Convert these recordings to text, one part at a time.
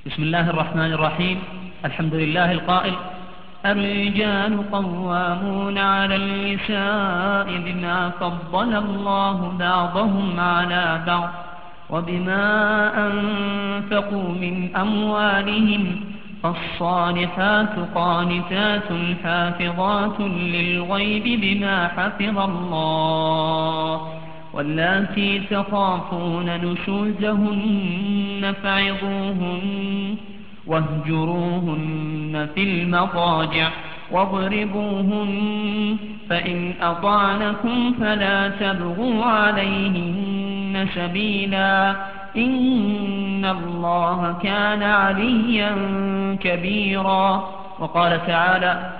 بسم الله الرحمن الرحيم. الحمد لله القائل: الرجال قوامون على النساء بما فضل الله بعضهم على بعض وبما أنفقوا من أموالهم، فالصالحات قانتات حافظات للغيب بما حفظ الله، واللاتي تخافون نشوزهن فعظوهن واهجروهن في المضاجع واضربوهن، فإن أطعنكم فلا تبغوا عليهن سبيلا، إن الله كان عليا كبيرا. وقال تعالى: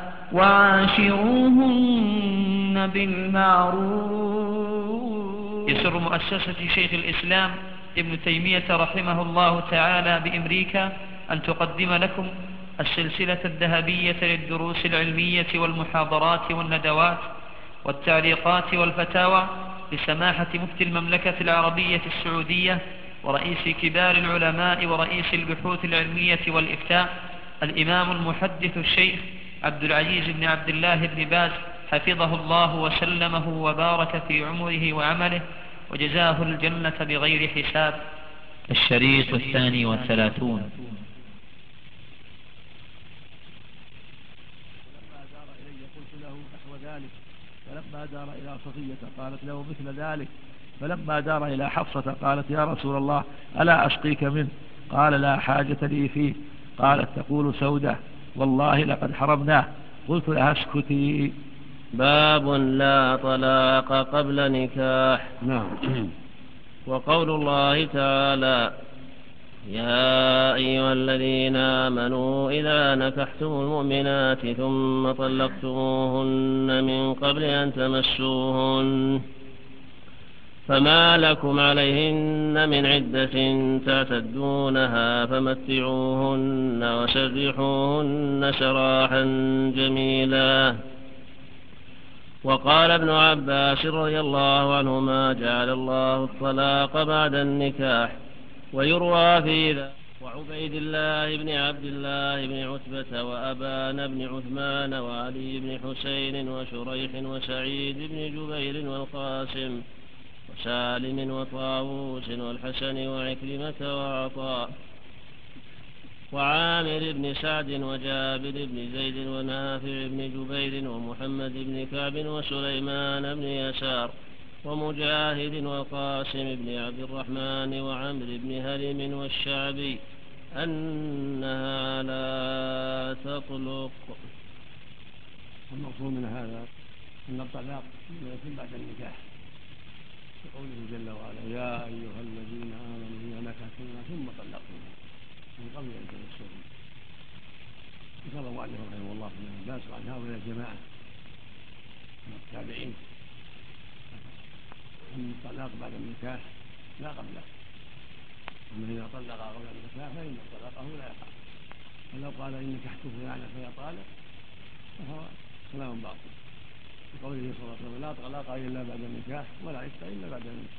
وعاشروهن بالمعروف. يسر مؤسسة شيخ الإسلام ابن تيمية رحمه الله تعالى بأمريكا أن تقدم لكم السلسلة الذهبية للدروس العلمية والمحاضرات والندوات والتعليقات والفتاوى لسماحة مفتي المملكة العربية السعودية ورئيس كبار العلماء ورئيس البحوث العلمية والإفتاء الإمام المحدث الشيخ عبد العزيز بن عبد الله بن باز، حفظه الله وسلمه وبارك في عمره وعمله وجزاه الجنة بغير حساب. الشريط 32. فلما دار إلي قلت له نحو ذلك، فلما دار إلى صفية قالت له مثل ذلك، فلما دار إلى حفصة قالت: يا رسول الله، ألا أسقيك منه؟ قال: لا حاجة لي فيه. قالت تقول سودة: والله لقد حرمناه. قلت لها: اسكتي. باب لا طلاق قبل نكاح. نعم. وقول الله تعالى: يا أيها الذين آمنوا إذا نكحتم المؤمنات ثم طلقتموهن من قبل أن تمسوهن فما لكم عليهن من عدة تعتدونها فمتعوهن وسرحوهن سراحا جميلا. وقال ابن عباس رضي الله عنهما: جعل الله الطلاق بعد النكاح. ويروى في ذا وعبيد الله بن عبد الله بن عتبة وأبان بن عثمان وعلي بن حسين وشريح وسعيد بن جبير والقاسم وسالم وطاووس والحسن وعكرمة وعطاء وعامر بن سعد وجابر بن زيد ونافع بن جبير ومحمد بن كعب وسليمان بن يسار ومجاهد والقاسم بن عبد الرحمن وعمر بن هرم والشعبي أنها لا تطلق. المقصود من هذا أن الطلاق يكون بعد النكاح، بقوله جل وعلا: يا أيها الذين آمنوا إذا نكحتموهن ثم طلقتموهن من قبل أن تمسوهن. ذكر المؤلف رحمه الله في ابن عباس عن هؤلاء الجماعة من التابعين أن الطلاق بعد النكاح لا قبله، أما إذا طلق قبل النكاح فإن طلاقه لا يقع. ولو قال إن نكحت فلانا فهي طالق فهو كلام باطل، بقوله صلى الله عليه وسلم: لا طلاق إلا بعد النكاح ولا عتق إلا بعد النكاح.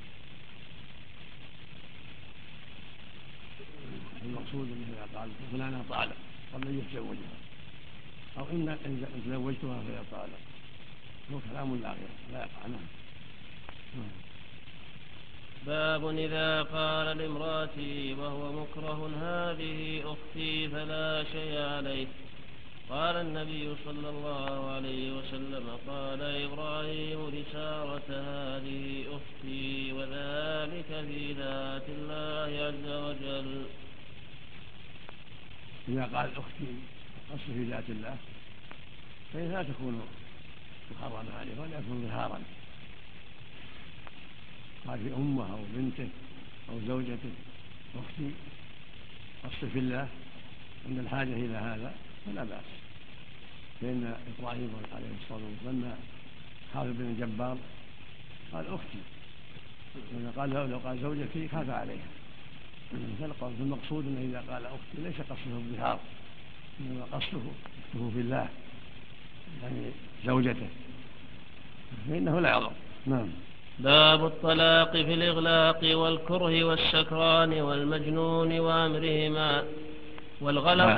المقصود أنه إذا قال فلانا طالق قبل أن يتزوجها، أو إن تزوجتها فهي طالق، هو كلام لا غير لا يقع. نعم. باب إذا قال لامرأته وهو مكره: هذه أختي فلا شيء عليه. قال النبي صلى الله عليه وسلم: قال إبراهيم لسارة: هذه أختي، وذلك في ذات الله عز وجل. إذا قال أختي أصل في ذات الله فإنها تكون محرمة عليه ولا يكون ظهارا. قال في أمه أو بنته أو زوجته أختي أصل في الله عند الحاجة إلى هذا فلا بأس. فإن إبراهيم عليه الصلاة والسلام لما خاف بن الجبار قال أختي، لو قال زوجتي خاف عليها. فالمقصود أنه إذا قال أختي ليس قصده الظهار، إنما قصده أخته في الله يعني زوجته، فإنه لا يضر. نعم. باب الطلاق في الإغلاق والكره والسكران والمجنون وأمرهما. والغلط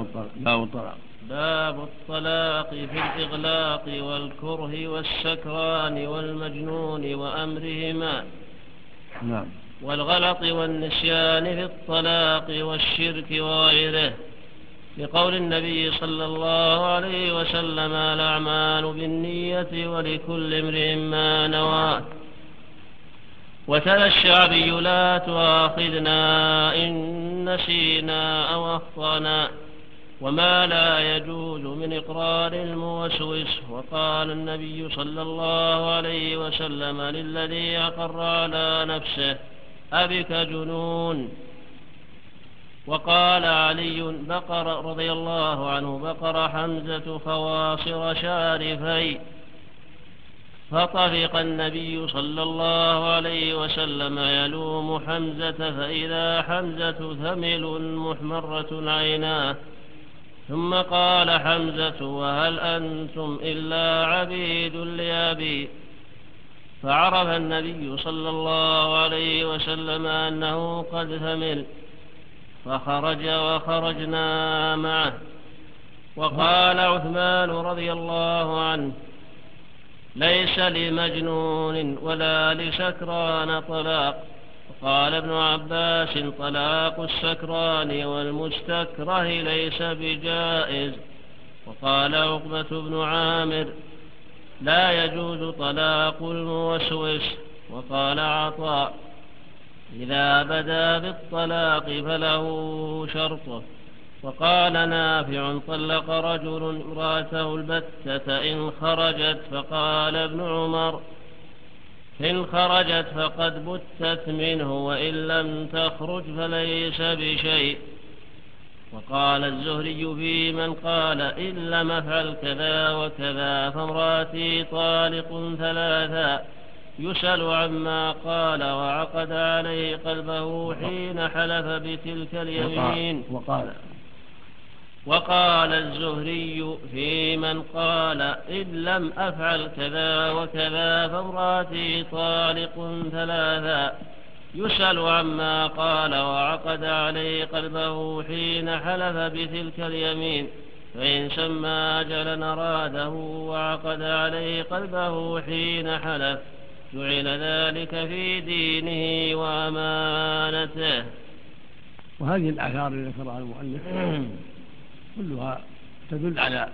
باب الطلاق في الإغلاق والكره والسكران والمجنون وأمرهما. نعم. والغلط والنسيان في الطلاق والشرك وغيره، لقول النبي صلى الله عليه وسلم: الأعمال بالنية ولكل امرئ ما نوى. وتلا الشعبي: لا تؤاخذنا إن نسينا أو أخطأنا، وما لا يجوز من إقرار الموسوس. وقال النبي صلى الله عليه وسلم للذي أقر على نفسه: أبك جنون. وقال علي: بقر رضي الله عنه: بقر حمزة خواصر شارفي. فطفق النبي صلى الله عليه وسلم يلوم حمزة، فإذا حمزة ثمل محمرة عيناه، ثم قال حمزة: وهل أنتم إلا عبيد لأبي؟ فعرف النبي صلى الله عليه وسلم أنه قد ثمل، فخرج وخرجنا معه. وقال عثمان رضي الله عنه: ليس لمجنون ولا لسكران طلاق. وقال ابن عباس: طلاق السكران والمستكره ليس بجائز. وقال عقبة بن عامر: لا يجوز طلاق الموسوس. وقال عطاء: إذا بدا بالطلاق فله شرطه. وقال نافع: طلق رجل امرأته البتة إن خرجت. فقال ابن عمر: إن خرجت فقد بتت منه، وإن لم تخرج فليس بشيء. وقال الزهري في من قال: إن لم أفعل كذا وكذا فامرأتي طالق ثلاثا، يسأل عما قال وعقد عليه قلبه حين حلف بتلك اليمين. وقال الزهري في من قال: إن لم أفعل كذا وكذا فامرأتي طالق ثلاثا، يسأل عما قال وعقد عليه قلبه حين حلف بتلك اليمين، فإن سمى أجلا أراده وعقد عليه قلبه حين حلف جعل ذلك في دينه وأمانته. وهذه الآثار التي ذكرها المؤلف كلها تدل على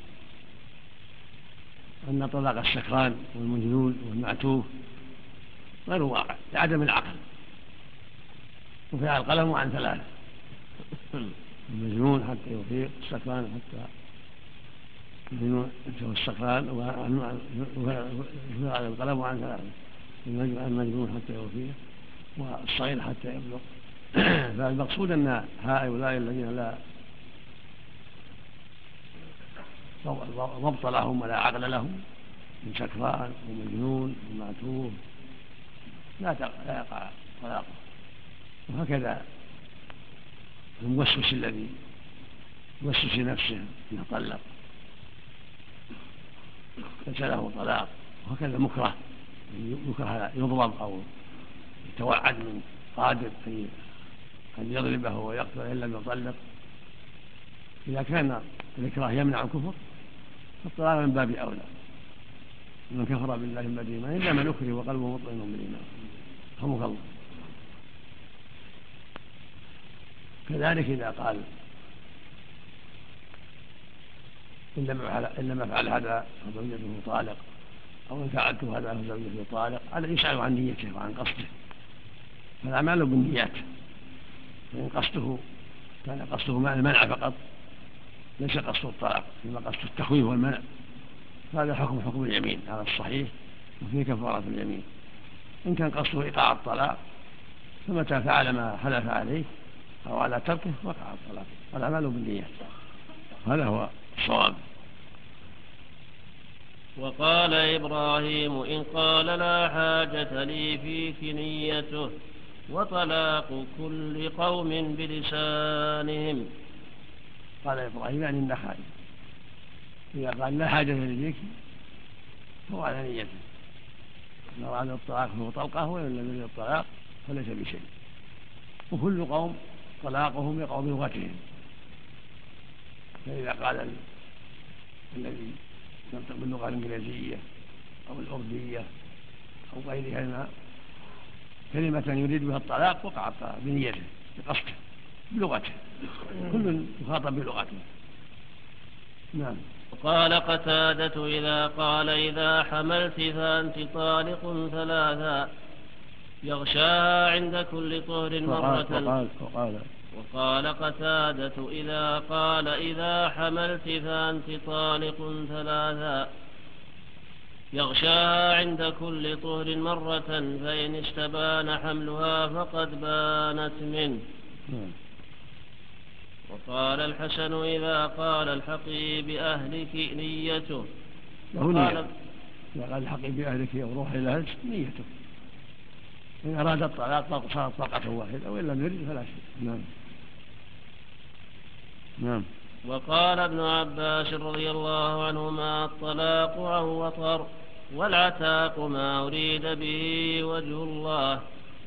أن طلاق السكران والمجنون والمعتوه غير واقع لعدم العقل. رفع القلم عن ثلاثة: المجنون حتى يفيق، السكران حتى المجنون ينتهي السكران، رفع القلم عن ثلاثة: المجنون حتى يفيق، والصغير حتى يبلغ. فالمقصود أن هؤلاء الذين لا ضبط لهم ولا عقل لهم من سكران ومجنون ومعتوه لا يقع طلاقه. وهكذا الموسوس الذي يوسوس نفسه انه طلق ليس له طلاق. وهكذا المكره يضرب او يتوعد من قادر ان يضربه ويقتله ان لم يطلق. اذا كان الإكراه يمنع الكفر فالطلاق من باب أولى. من كفر بالله من بعد إيمانه إلا من أكره وقلبه مطمئن بالإيمان. رحمك الله. كذلك إذا قال: إن لم أفعل هذا فزوجته طالق، أو إن فعلت هذا فزوجته طالق، هذا يسأل عن نيته وعن قصده. فالأعمال بالنيات، فإن قصده كان قصده المنع فقط ليس قصد الطلاق، إنما قصد التخويف والمنع، هذا حكم اليمين على الصحيح وفيه كفارة اليمين. إن كان قصده إيقاع الطلاق فمتى فعل ما حلف عليه أو على تركه وقع الطلاق. الأعمال بالنيات، هذا هو الصواب. وقال إبراهيم: إن قال لا حاجة لي فيك نيته، وطلاق كل قوم بلسانهم. قال إبراهيم يعني النخعي: إذا قال لا حاجة لي فيك فهو على نيته، إن أراد الطلاق فهو طلقه، وإن لم يرد الطلاق فليس بشيء. وكل قوم طلاقهم يقع بلغتهم، فإذا قال الذي ينطق باللغة الإنجليزية أو الأردية أو غيرها منها كلمة يريد بها الطلاق وقع الطلاق بنيته بقصده بلغته، كل يخاطب بلغته. نعم. وقال قتادة إذا قال إذا حملت فأنت طالق ثلاثا يغشاها عند كل طهر مرة. وقال قتادة إذا قال إذا حملت فأنت طالق ثلاثا يغشاها عند كل طهر مرة فإن استبان حملها فقد بانت منه. وقال الحسن إذا قال الحقي بأهلك نيته إذا قال الحقي بأهلك وروح إلى أهلك نيته، إن أراد الطلاق صارت طلقة واحدة وإن لم يرد فلا شيء. نعم. وقال ابن عباس رضي الله عنهما الطلاق عن وطر والعتاق ما أريد به وجه الله.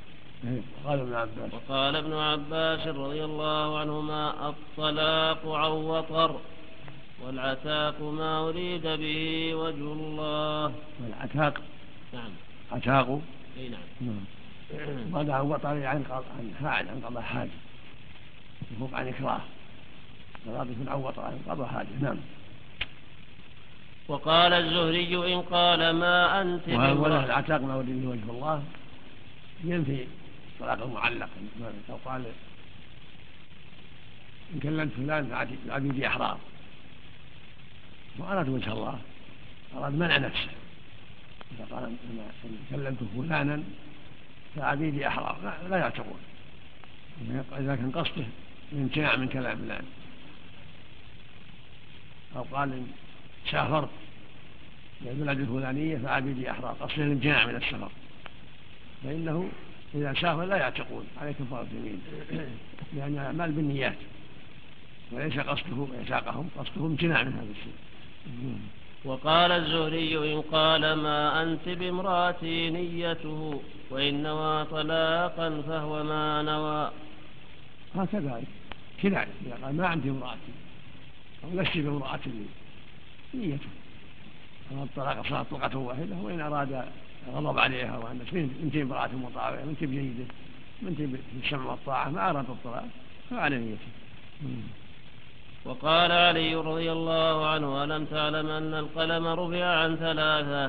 وقال ابن عباس رضي الله عنهما الطلاق عن وطر والعتاق ما أريد به وجه الله. والعتاق نعم عتاق اي نعم. هذا عن وطر عن قضاء حاجة يفوق عن إكراه، مراد يكون عن وطر عن قضاء حاجة. نعم. وقال الزهري إن قال ما أنت ولا العتاق ما أريد به وجه الله ينفي طلاق المعلق. لو قال إن كلمت فلان فعبيدي أحرار وأراد وجه الله، أراد منع نفسه، إذا قال إن كلمت فلانا فعبيدي أحرار لا يعتقون إذا كان قصده الامتناع من كلام فلان. أو قال إن سافرت إلى البلد الفلانية فعبيدي أحرار قصده الامتناع من السفر، فإنه إذا سافر لا يعتقون عليه كفارة يمين، لأن الأعمال بالنيات وليس قصده إعتاقهم، قصده امتناع من هذا الشيء. وقال الزهري إن قال ما أنت بامرأتي نيته وإن نوى طلاقا فهو ما نوى. هكذا كناية، إذا قال ما أنت بامرأتي أو لست بامرأتي نيته أن الطلاق صارت طلقة واحدة، وإن أراد غضب عليها وأن أنت امرأة مطاوعة أنت بجيدة أنت بالسمع والطاعة ما أراد الطلاق فعلى نيته. وقال علي رضي الله عنه ألم تعلم أن القلم رفع عن ثلاثة.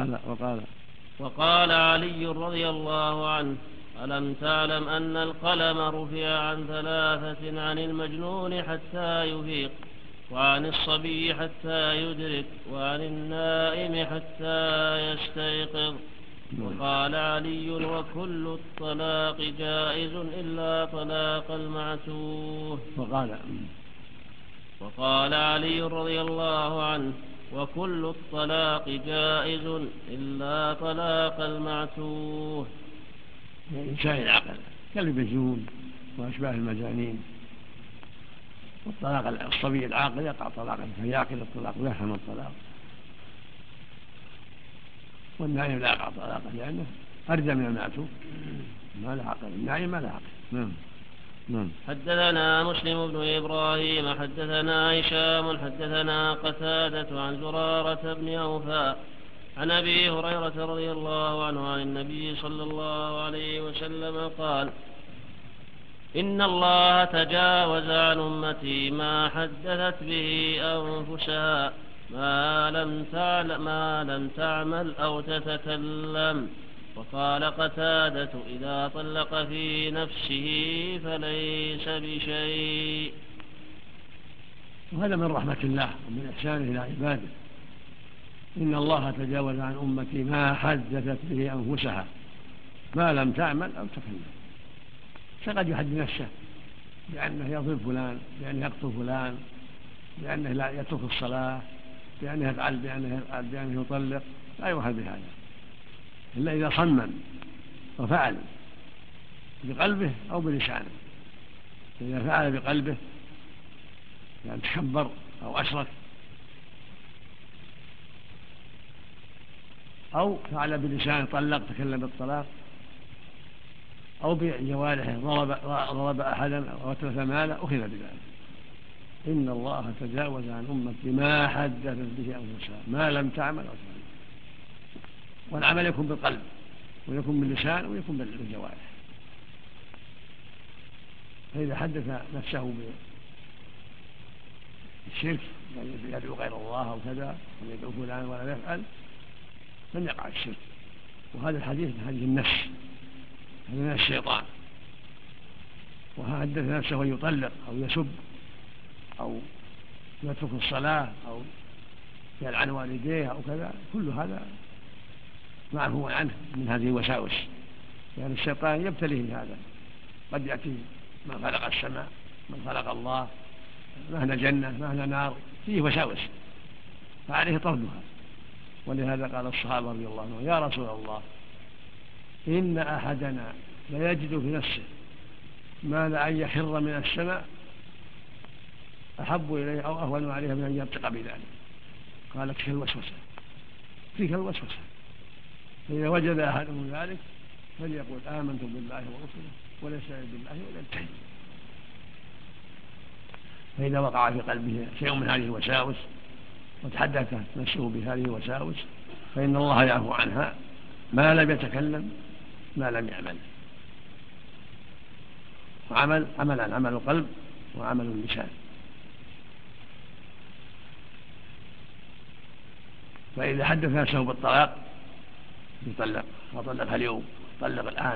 وقال علي رضي الله عنه ألم تعلم أن القلم رفع عن ثلاثة عن المجنون حتى يفيق وعن الصبي حتى يدرك وعن النائم حتى يستيقظ. وقال علي وكل الطلاق جائز إلا طلاق المعتوه. وقال علي رضي الله عنه وكل الطلاق جائز إلا طلاق المعتوه. إنسان العقل كالمجنون وأشباه المجانين، والطلاق الصبي العاقل يقع طلاقا فيعقل الطلاق ويفهم الطلاق، والنائم لا يقع طلاقا لأنه أرجى من المعتوه ما له عقل، النائم ما له عقل. حدثنا مسلم بن إبراهيم حدثنا هشام حدثنا قتادة عن زرارة بن أوفى عن أبي هريرة رضي الله عنه عن النبي صلى الله عليه وسلم قال إن الله تجاوز عن أمتي ما حدثت به أنفسها ما لم تعمل أو تتكلم. وقال قتادة إذا طلق في نفسه فليس بشيء. وهذا من رحمة الله ومن إحسانه إلى عباده، إن الله تجاوز عن أمتي ما حدثت به أنفسها ما لم تعمل أو تكلم. فقد يحدث نفسه بأنه يضرب فلان، بأنه يقتل فلان، بأنه لا يترك الصلاة، بأنه يفعل، بأنه يطلق، لا يوحد بهذا إلا إذا صمم وفعل بقلبه أو بلسانه. إذا فعل بقلبه يعني تكبر أو أشرك، أو فعل بلسانه طلق تكلم بالطلاق، أو بجوارحه ضرب أحدا أو أتلف ماله أخذ بذلك. إن الله تجاوز عن أمتي ما حدثت به أنفسها ما لم تعمل أو تفعل. والعمل يكون بالقلب ويكون باللسان ويكون بالجوارح. فإذا حدث نفسه بالشرك يدعو غير الله أو كذا ويدعو فلان ولا يفعل لم يقع الشرك. وهذا الحديث حديث النفس، هذا من الشيطان. وحدث نفسه يطلق أو يسب أو يترك الصلاة أو يلعن والديه أو كذا، كل هذا معفو عنه من هذه الوساوس، يعني الشيطان يبتليه بهذا. قد يأتي من خلق السماء، من خلق الله، ما هنا جنة ما هنا نار، فيه وساوس فعليه طردها. ولهذا قال الصحابة رضي الله عنهم: يا رسول الله إن أحدنا ليجد في نفسه ما لأن يخر من السماء أحب إليه أو أهون عليه من أن يرتق بذلك. قال: فيك الوسوسة. فإذا وجد أحدهم ذلك فليقول آمنت بالله ورسله وليس بالله ولا ينتهي. فإذا وقع في قلبه شيء من هذه الوساوس وتحدث نفسه بهذه الوساوس فإن الله يعفو عنها ما لم يتكلم ما لم يعمل. عمل القلب وعمل اللسان. فإذا حدث نفسه بالطلاق يطلق، أطلقها اليوم، طلق الآن،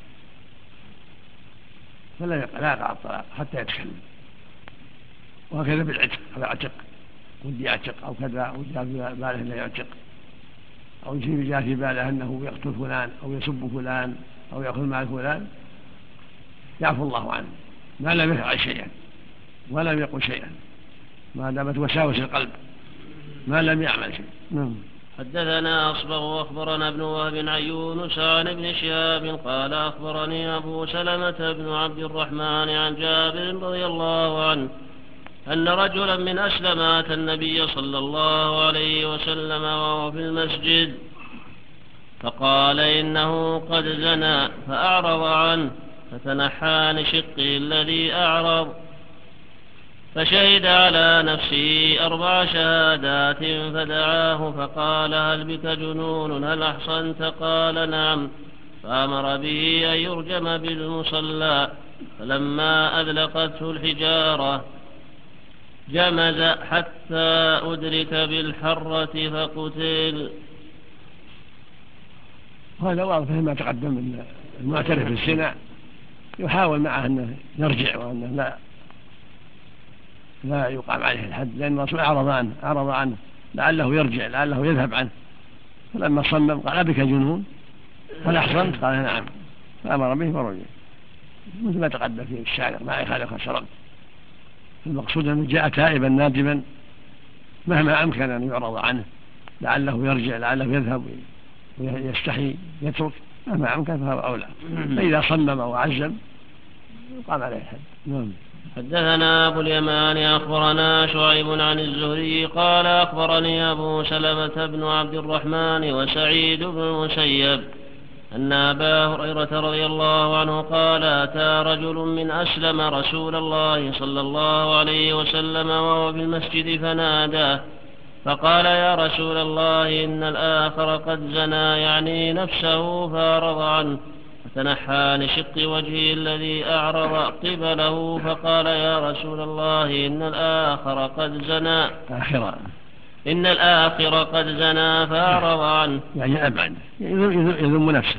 فلا يقع الطلاق حتى يتكلم. وهكذا بالعتق، هذا عتق ودي يعتق أو كذا، أو جاء في باله أنه يعتق، أو جاء في باله أنه يقتل فلان أو يسب فلان أو يأخذ مال فلان، يعفو الله عنه ما لم يفعل شيئا ولم يقل شيئا، ما دامت وساوس القلب ما لم يعمل شيء. حدثنا أصبغ وأخبرنا ابن وهب عن يونس عن ابن شهاب قال أخبرني أبو سلمة بن عبد الرحمن عن جابر رضي الله عنه أن رجلا من أسلم أتى النبي صلى الله عليه وسلم وهو في المسجد فقال إنه قد زنى فأعرض عنه فتنحى لشقه الذي أعرض فشهد على نفسه 4 شهادات فدعاه فقال: هل بك جنون؟ هل أحصنت؟ قال: نعم. فأمر به أن يرجم بالمصلى. فلما أذلقته الحجارة جمز حتى أدرك بالحرة فقتل. هذا واضح ما تقدم من المعترف بالزنا يحاول معه أنه يرجع وأنه لا يقام عليه الحد، لأن الرسول أعرض عنه لعله يرجع لعله يذهب عنه. فلما صمم قال: بك جنون؟ هل أحصنت؟ قال: نعم. فأمر به فرجع، مثل ما تقدم في الشارع ما يخالف شرط. المقصود أنه جاء تائبا نادما مهما أمكن أن يعرض عنه لعله يرجع لعله يذهب ويستحي يترك، مهما أمكن فهو أولى. فإذا صمم وعزم يقام عليه الحد. حدثنا أبو اليمان أخبرنا شعيب عن الزهري قال أخبرني أبو سلمة بن عبد الرحمن وسعيد بن المسيب أن أبا هريرة رضي الله عنه قال: أتى رجل من أسلم رسول الله صلى الله عليه وسلم وهو في المسجد فناداه فقال: يا رسول الله إن الآخر قد زنى، يعني نفسه، فأعرض عنه فتنحى لشق وجهه الذي أعرض قبله فقال: يا رسول الله إن الآخر قد زنى فأعرض عنه يعني أبعد يذم نفسه.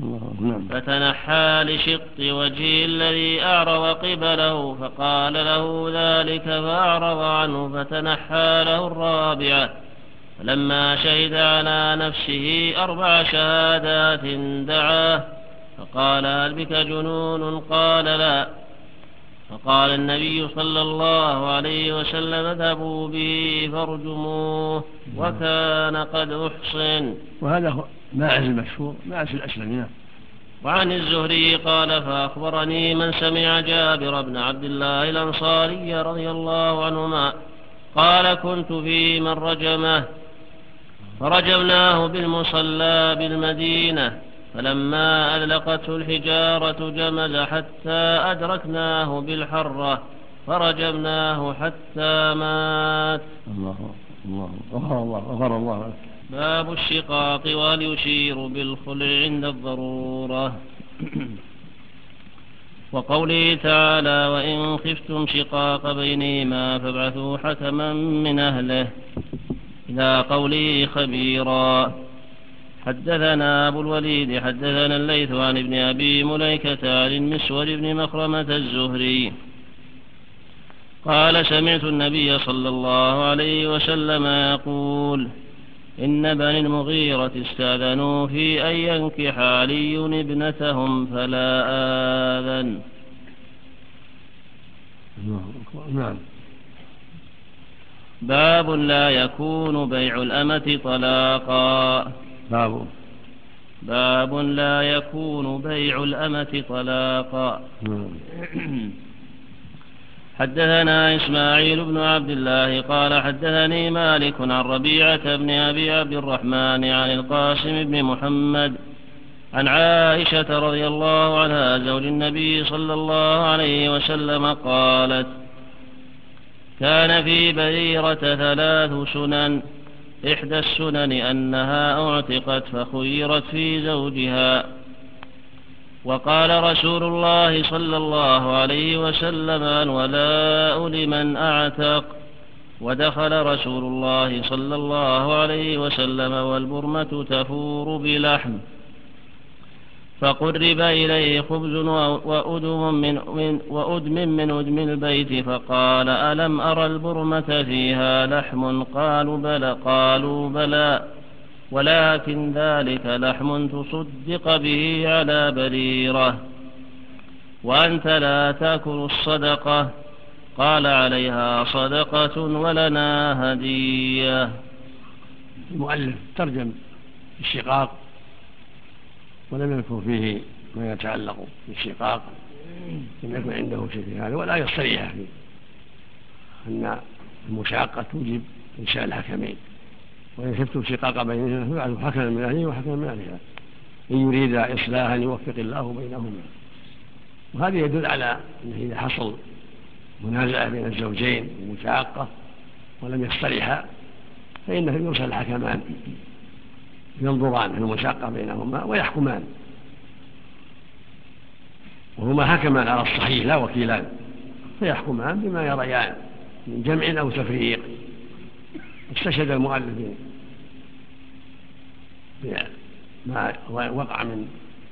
فتنحى لشق وجهه الذي أعرض قبله فقال له ذلك فأعرض عنه فتنحى له 4. فلما شهد على نفسه 4 شهادات دعاه فقال: هل بك جنون؟ قال: لا. فقال النبي صلى الله عليه وسلم: اذهبوا به فارجموه وكان قد أحصن. وهذا هو ماعز المشهور، ماعز الأسلمين. وعن الزهري قال: فأخبرني من سمع جابر بن عبد الله الأنصاري رضي الله عنهما قال: كنت في من رجمه فرجمناه بالمصلى بالمدينة، فلما أذلقته الحجارة جمز حتى أدركناه بالحرة فرجمناه حتى مات. غفر الله لك. باب الشقاق وهل يشير بالخلع عند الضرورة. وقوله تعالى وإن خفتم شقاق بينهما فابعثوا حكما من أهله إلى قوله خبيرا. حدثنا أبو الوليد حدثنا الليث عن ابن أبي مليكة عن المسور بن مخرمة الزهري قال سمعت النبي صلى الله عليه وسلم يقول إن بني المغيرة استأذنوا في أن ينكح علي ابنتهم فلا آذن. نعم. باب لا يكون بيع الأمة طلاقا. باب لا يكون بيع الأمة طلاقا. حدثنا إسماعيل بن عبد الله قال حدثني مالك عن ربيعة بن أبي عبد الرحمن عن القاسم بن محمد عن عائشة رضي الله عنها زوج النبي صلى الله عليه وسلم قالت كان في بريرة 3 سنن إحدى السنن أنها أعتقت فخيرت في زوجها. وقال رسول الله صلى الله عليه وسلم الولاء لمن أعتق. ودخل رسول الله صلى الله عليه وسلم والبرمة تفور بلحم فقرب إليه خبز وأدم من أدم البيت فقال ألم أرى البرمة فيها لحم قالوا بلى ولكن ذلك لحم تصدق به على بريرة وأنت لا تأكل الصدقة. قال عليها صدقة ولنا هدية. المؤلف ترجم الشقاق ولم يذكر فيه ما يتعلق بالشقاق لم يكن عنده شيء في هذا ولا يصريح فيه أن المشاقة توجب إنشاء الحكمين وإن خفتم شقاق بينهما فابعثوا حكما من أهله وحكما من أهلها إن يريد إصلاحا يوفق الله بينهما. وهذا يدل على أنه إذا حصل منازعة بين الزوجين ومشاقة ولم يصطلحا فإنه يرسل الحكمان ينظران في المشاقة بينهما ويحكمان وهما حكمان على الصحيح لا وكيلان فيحكمان بما يريان من جمع أو تفريق. استشهد المؤلف بما وقع من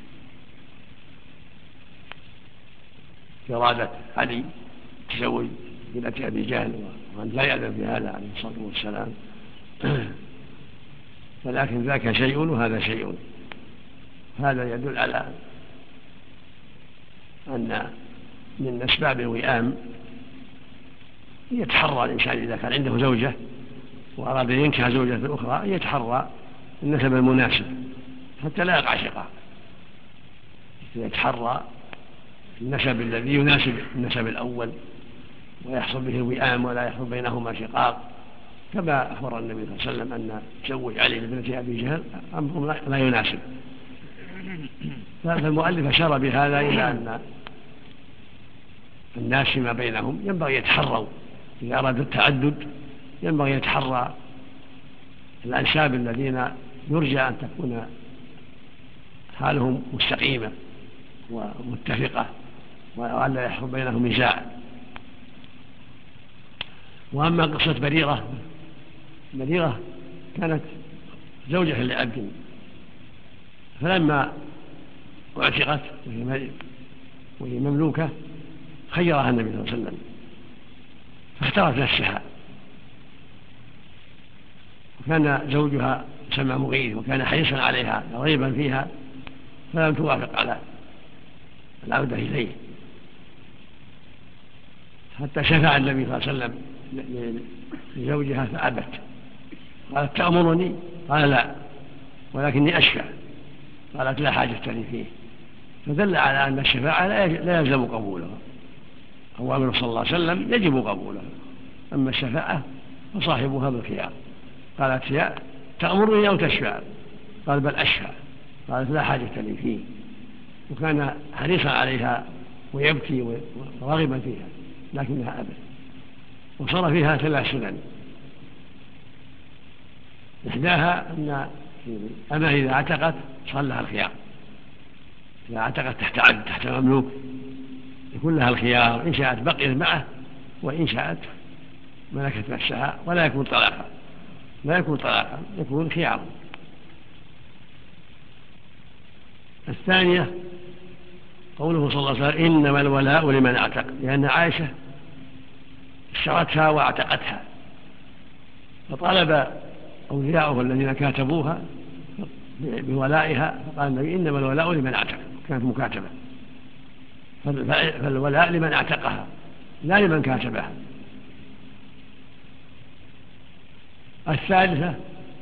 إرادة علي تزوج بنت أبي جهل وأن لا يأذن في هذا عليه الصلاة والسلام ولكن ذاك شيء وهذا شيء. هذا يدل على أن من أسباب الوئام يتحرى الإنسان إذا كان عنده زوجة وأراد أن ينكح زوجة أخرى يتحرى النسب المناسب حتى لا يقع شقاق. يتحرى النسب الذي يناسب النسب الأول ويحصل به الوئام ولا يحصل بينهما شقاق كما أخبر النبي صلى الله عليه وسلم أن تزوج علي بنت أبي جهل أمر لا يناسب. فالمؤلف أشار بهذا إلى أن الناس فيما بينهم ينبغي يتحروا إذا أرادوا التعدد ينبغي يتحرى الأنساب الذين يرجى أن تكون حالهم مستقيمة ومتفقة وألا يحصل بينهم نزاع. وأما قصة بريرة كانت زوجة لعبد فلما اعتقت وهي مملوكة خيرها النبي صلى الله عليه وسلم فاختارت نفسها وكان زوجها سمى مغيث وكان حريصا عليها رغيبا فيها فلم توافق على العودة إليه حتى شفع النبي صلى الله عليه وسلم لزوجها فأبت قالت تأمرني؟ قال لا ولكني أشفع. قالت لا حاجة لي فيه. فدل على أن الشفاعة لا يلزم قبولها. أوامر صلى الله عليه وسلم يجب قبولها أما الشفاعة فصاحبها بالخيار. قالت يا تأمرني أو تشفع؟ قال بل أشفع. قالت لا حاجة لي فيه. وكان حريصا عليها ويبكي وراغبا فيها لكنها أبت، وصار فيها 3 سنن. إحداها أن أما إذا اعتقت صار لها الخيار، إذا اعتقت تحت عبد تحت مملوك يكون لها الخيار، إن شاءت بقيت معه وإن شاءت ملكت نفسها، ولا يكون طلاقا، لا يكون طلاقا، يكون خيار. الثانية قوله صلى الله عليه وسلم إنما الولاء لمن اعتق، لأن عائشة اشترتها واعتقتها، فطلب أولياؤه الذين كاتبوها بولائها، فقال النبي إنما الولاء لمن اعتق، كانت مكاتبة، فالولاء لمن اعتقها لا لمن كاتبها. الثالثة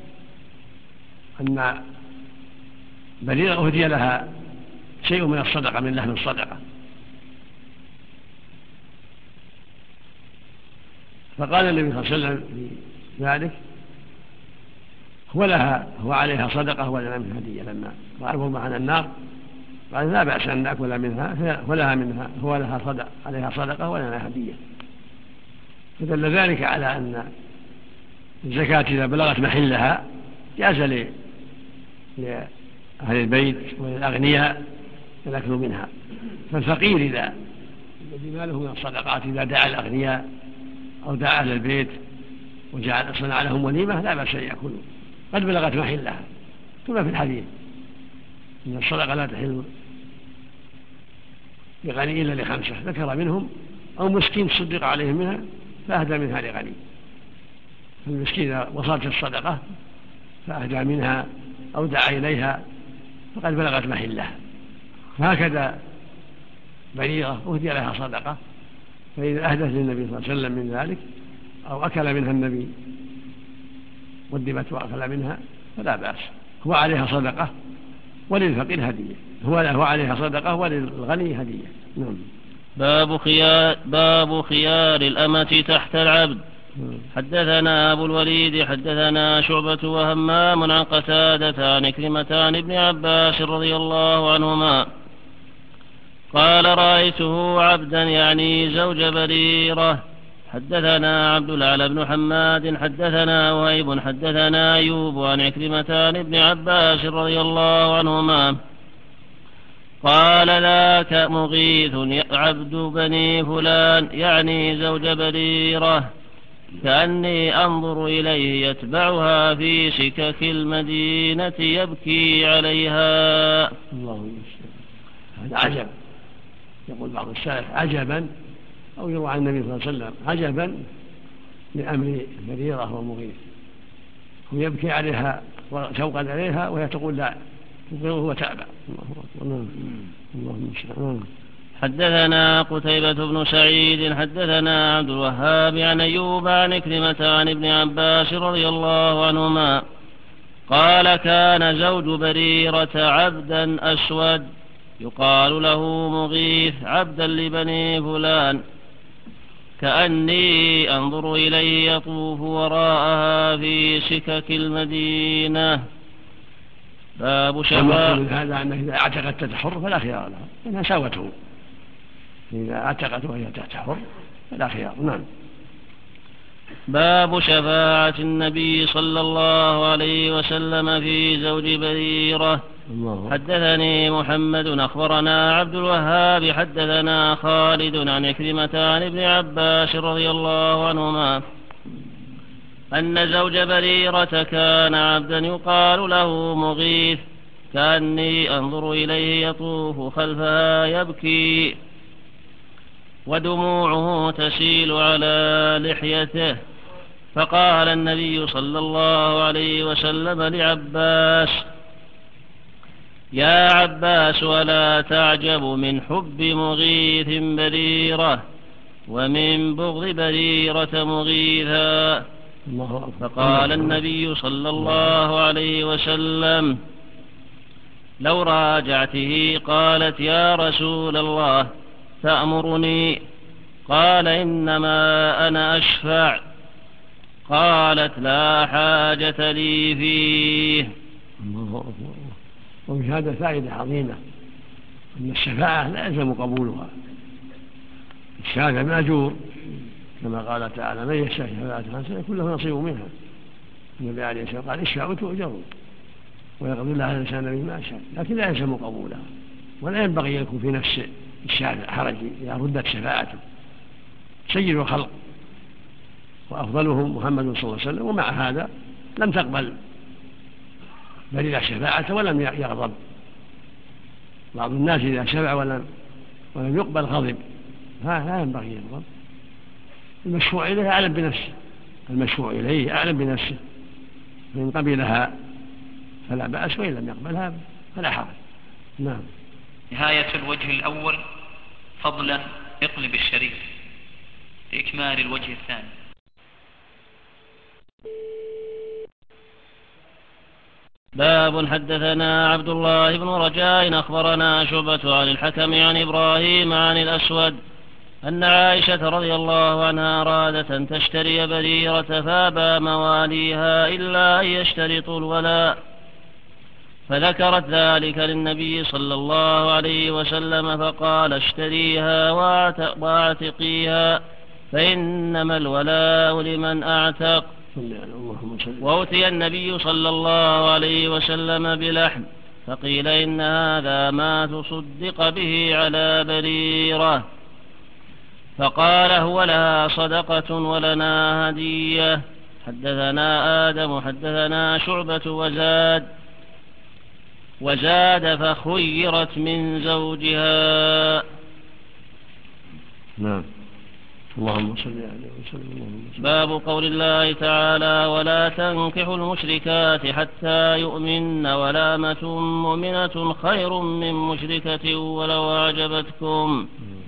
أن بريرة أهدي لها شيء من الصدقة، من لحم الصدقة، فقال النبي صلى الله عليه وسلم في ذلك هو عليها صدقة ولنا منها هدية. لما رأوا معنا النار قال لا بأس أن نأكل منها، هو لها صدقة، عليها صدقة ولنا هدية. فدل ذلك على أن الزكاة إذا بلغت محلها جاز لأهل البيت وللأغنياء الأكل منها. فالفقير إذا الذي ماله من الصدقات إذا دعا الأغنياء أو دعا أهل البيت وجعل صنع لهم وليمة لا بأس أن يأكلوا قد بلغت محلها، كما في الحديث إن الصدقة لا تحل لغني إلا ل5، ذكر منهم أو مسكين صدق عليهم منها فأهدى منها لغني. فالمسكين إذا وصلت الصدقة فأهدى منها أو دعا إليها فقد بلغت محلها. فهكذا بريرة أهدي لها صدقة، فإذا أهدت للنبي صلى الله عليه وسلم من ذلك أو أكل منها النبي قدمت وأكل منها فلا بأس، هو عليها صدقة وللفقير هدية، هو عليها صدقة وللغني هدية. نعم. باب خيار الأمة تحت العبد. حدثنا أبو الوليد حدثنا شعبة وهمام عن قتادة عن عكرمة عن ابن عباس رضي الله عنهما قال رأيته عبدا يعني زوج بريرة. حدثنا عبد الأعلى بن حماد حدثنا وهيب حدثنا أيوب عن عكرمة عن ابن عباس رضي الله عنهما قال ذاك مغيث عبد بني فلان يعني زوج بريرة، كأني أنظر إليه يتبعها في سكك المدينة يبكي عليها. الله هذا عجب، يقول بعض السلف عجبا، أو يروى عن النبي صلى الله عليه وسلم عجبا لأمر بريرة ومغيث، هو يبكي عليها وشوقا عليها وهي تقول لا وهو تأبى. الله. حدثنا قتيبة بن سعيد حدثنا عبد الوهاب عن أيوب عن عكرمة عن ابن عباس رضي الله عنهما قال كان زوج بريرة عبدا أسود يقال له مغيث عبدا لبني فلان، كأني أنظر إليه يطوف وراءها في سكك المدينة. باب شفاعة. من هذا أنه إذا اعتقدت تحت حر فلا خيار لها، إنها ساوته، إذا اعتقدت وهي تحت حر فلا خيار. نعم. باب شفاعة النبي صلى الله عليه وسلم في زوج بريرة. حدثني محمد أخبرنا عبد الوهاب حدثنا خالد عن عكرمة عن ابن عباس رضي الله عنهما أن زوج بريرة كان عبدا يقال له مغيث، كأني أنظر إليه يطوف خلفها يبكي ودموعه تسيل على لحيته. فقال النبي صلى الله عليه وسلم لعباس يا عباس ولا تعجب من حب مغيث بريرة ومن بغض بريرة مغيثا. فقال النبي صلى الله عليه وسلم لو راجعته قالت يا رسول الله تأمرني؟ قال إنما أنا أشفع. قالت لا حاجة لي فيه. وفي هذا فائدة عظيمة، أن الشفاعة لا يلزم قبولها، الشافع مأجور كما قال تعالى من يشفع شفاعة حسنة يكون له نصيب منها. النبي عليه الصلاة والسلام قال اشفعوا تؤجرون ويقضي الله على لسان النبي ما شاء، لكن لا يلزم قبولها، ولا ينبغي أن يكون في نفس الشافع حرج إذا ردت شفاعته. سيد الخلق وأفضلهم محمد صلى الله عليه وسلم، ومع هذا لم تقبل بريدة شفاعته ولم يغضب. بعض الناس إذا شفع ولم يقبل غضب، لا ينبغي يغضب. المشفوع إليه أعلم بنفسه، المشفوع إليه أعلم بنفسه، فإن قبلها فلا بأس، وإن لم يقبلها فلا حرج. نعم. نهاية الوجه الأول فضلا اقلب الشريف لإكمال الوجه الثاني. باب حدثنا عبد الله بن رجاء أخبرنا شعبة عن الحكم عن إبراهيم عن الأسود أن عائشة رضي الله عنها أرادت أن تشتري بريرة فابى مواليها إلا أن يشترطوا الولاء، فذكرت ذلك للنبي صلى الله عليه وسلم فقال اشتريها واعتقيها فإنما الولاء لمن أعتق. وأتي النبي صلى الله عليه وسلم بلحم فقيل إن هذا ما تصدق به على بريرة، فقال هو لها صدقة ولنا هدية. حدثنا آدم حدثنا شعبة وزاد فخيرت من زوجها. نعم. اللهم صل عليه وسلم. باب قول الله تعالى ولا تنكحوا المشركات حتى يؤمن ولا أمة مؤمنة خير من مشركة ولو أعجبتكم.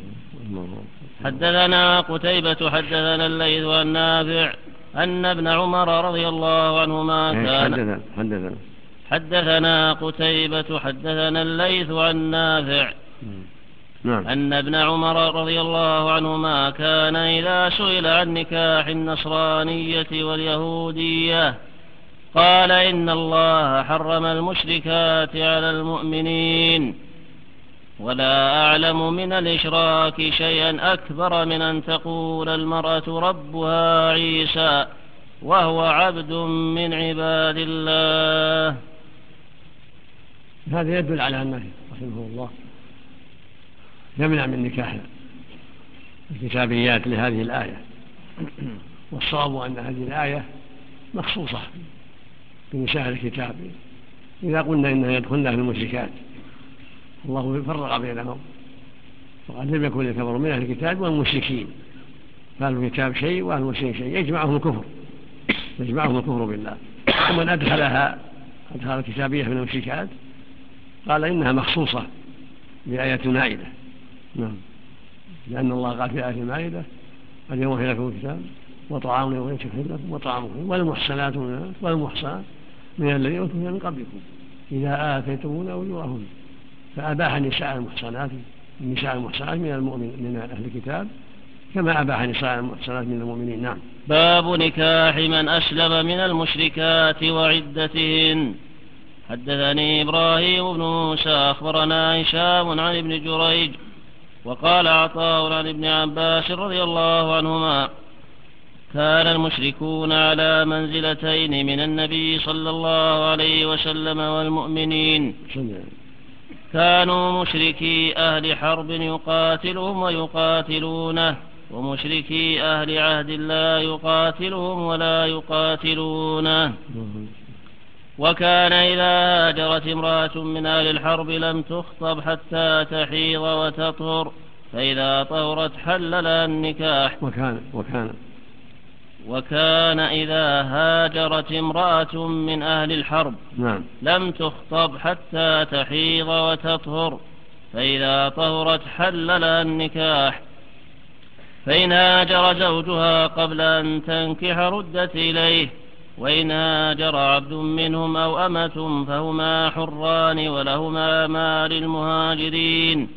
حدثنا قتيبة حدثنا الليث عن نافع أن ابن عمر رضي الله عنهما كان حدثنا قتيبة حدثنا الليث عن نافع أن ابن عمر رضي الله عنهما كان إذا سئل عن نكاح النصرانية واليهودية قال إن الله حرم المشركات على المؤمنين، ولا أعلم من الإشراك شيئا أكبر من أن تقول المرأة ربها عيسى وهو عبد من عباد الله. هذا يدل على أنه رحمه الله يمنع من نكاح الكتابيات لهذه الآية، والصواب أن هذه الآية مخصوصة بنساء الكتاب إذا قلنا إنها يدخلن في المشركات. الله فرق بينهم وقد لم يكن الكفر من أهل الكتاب والمشركين، فأهل الكتاب شيء وأهل المشركين شيء، يجمعهم الكفر بالله. ومن أدخل الكتابية من المشركات قال إنها مخصوصة بآية المائدة. نعم. لأن الله قال في آية المائدة اليوم أحل لكم الكتاب وطعام يوم يحل لكم وطعامكم والمحصنات من الذين أوتوا من قبلكم إذا آتيتمون أجورهن، فأباح نساء المحصنات من أهل الكتاب كما أباح نساء المحصنات من المؤمنين. نعم. باب نكاح من أسلم من المشركات وعدتهن. حدثني إبراهيم بن موسى أخبرنا هشام عن ابن جريج وقال عطاء عن ابن عباس رضي الله عنهما كان المشركون على منزلتين من النبي صلى الله عليه وسلم والمؤمنين، كانوا مشركي أهل حرب يقاتلهم ويقاتلونه، ومشركي أهل عهد لا يقاتلهم ولا يقاتلونه. وكان إذا هاجرت امرأة من أهل الحرب لم تخطب حتى تحيض وتطهر، فإذا طهرت حل لها النكاح. وكان إذا هاجرت امرأة من أهل الحرب لم تخطب حتى تحيض وتطهر، فإذا طهرت حل لها النكاح. فإن هاجر زوجها قبل أن تنكح ردت إليه، وإن هاجر عبد منهم أو أمة فهما حران ولهما ما للمهاجرين.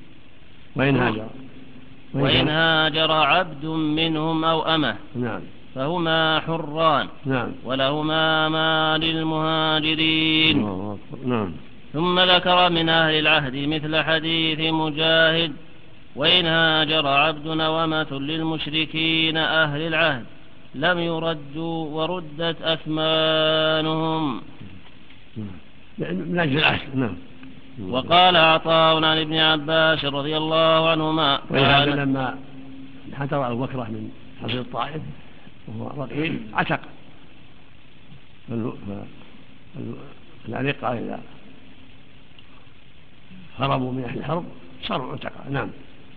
وإن هاجر عبد منهم أو أمة فهما حران ولهما ما للمهاجرين. ثم ذكر من أهل العهد مثل حديث مجاهد وإن هاجر عبد وأمة للمشركين أهل العهد لم يردوا وردت أثمانهم من أجل العهد. نعم. وقال عطاء عن ابن عباس رضي الله عنهما ولهذا لما حضر أبو بكر من حصر الطائف وهو رقيب عتق، العريقة إذا هربوا من أهل الحرب صاروا عتقا. نعم.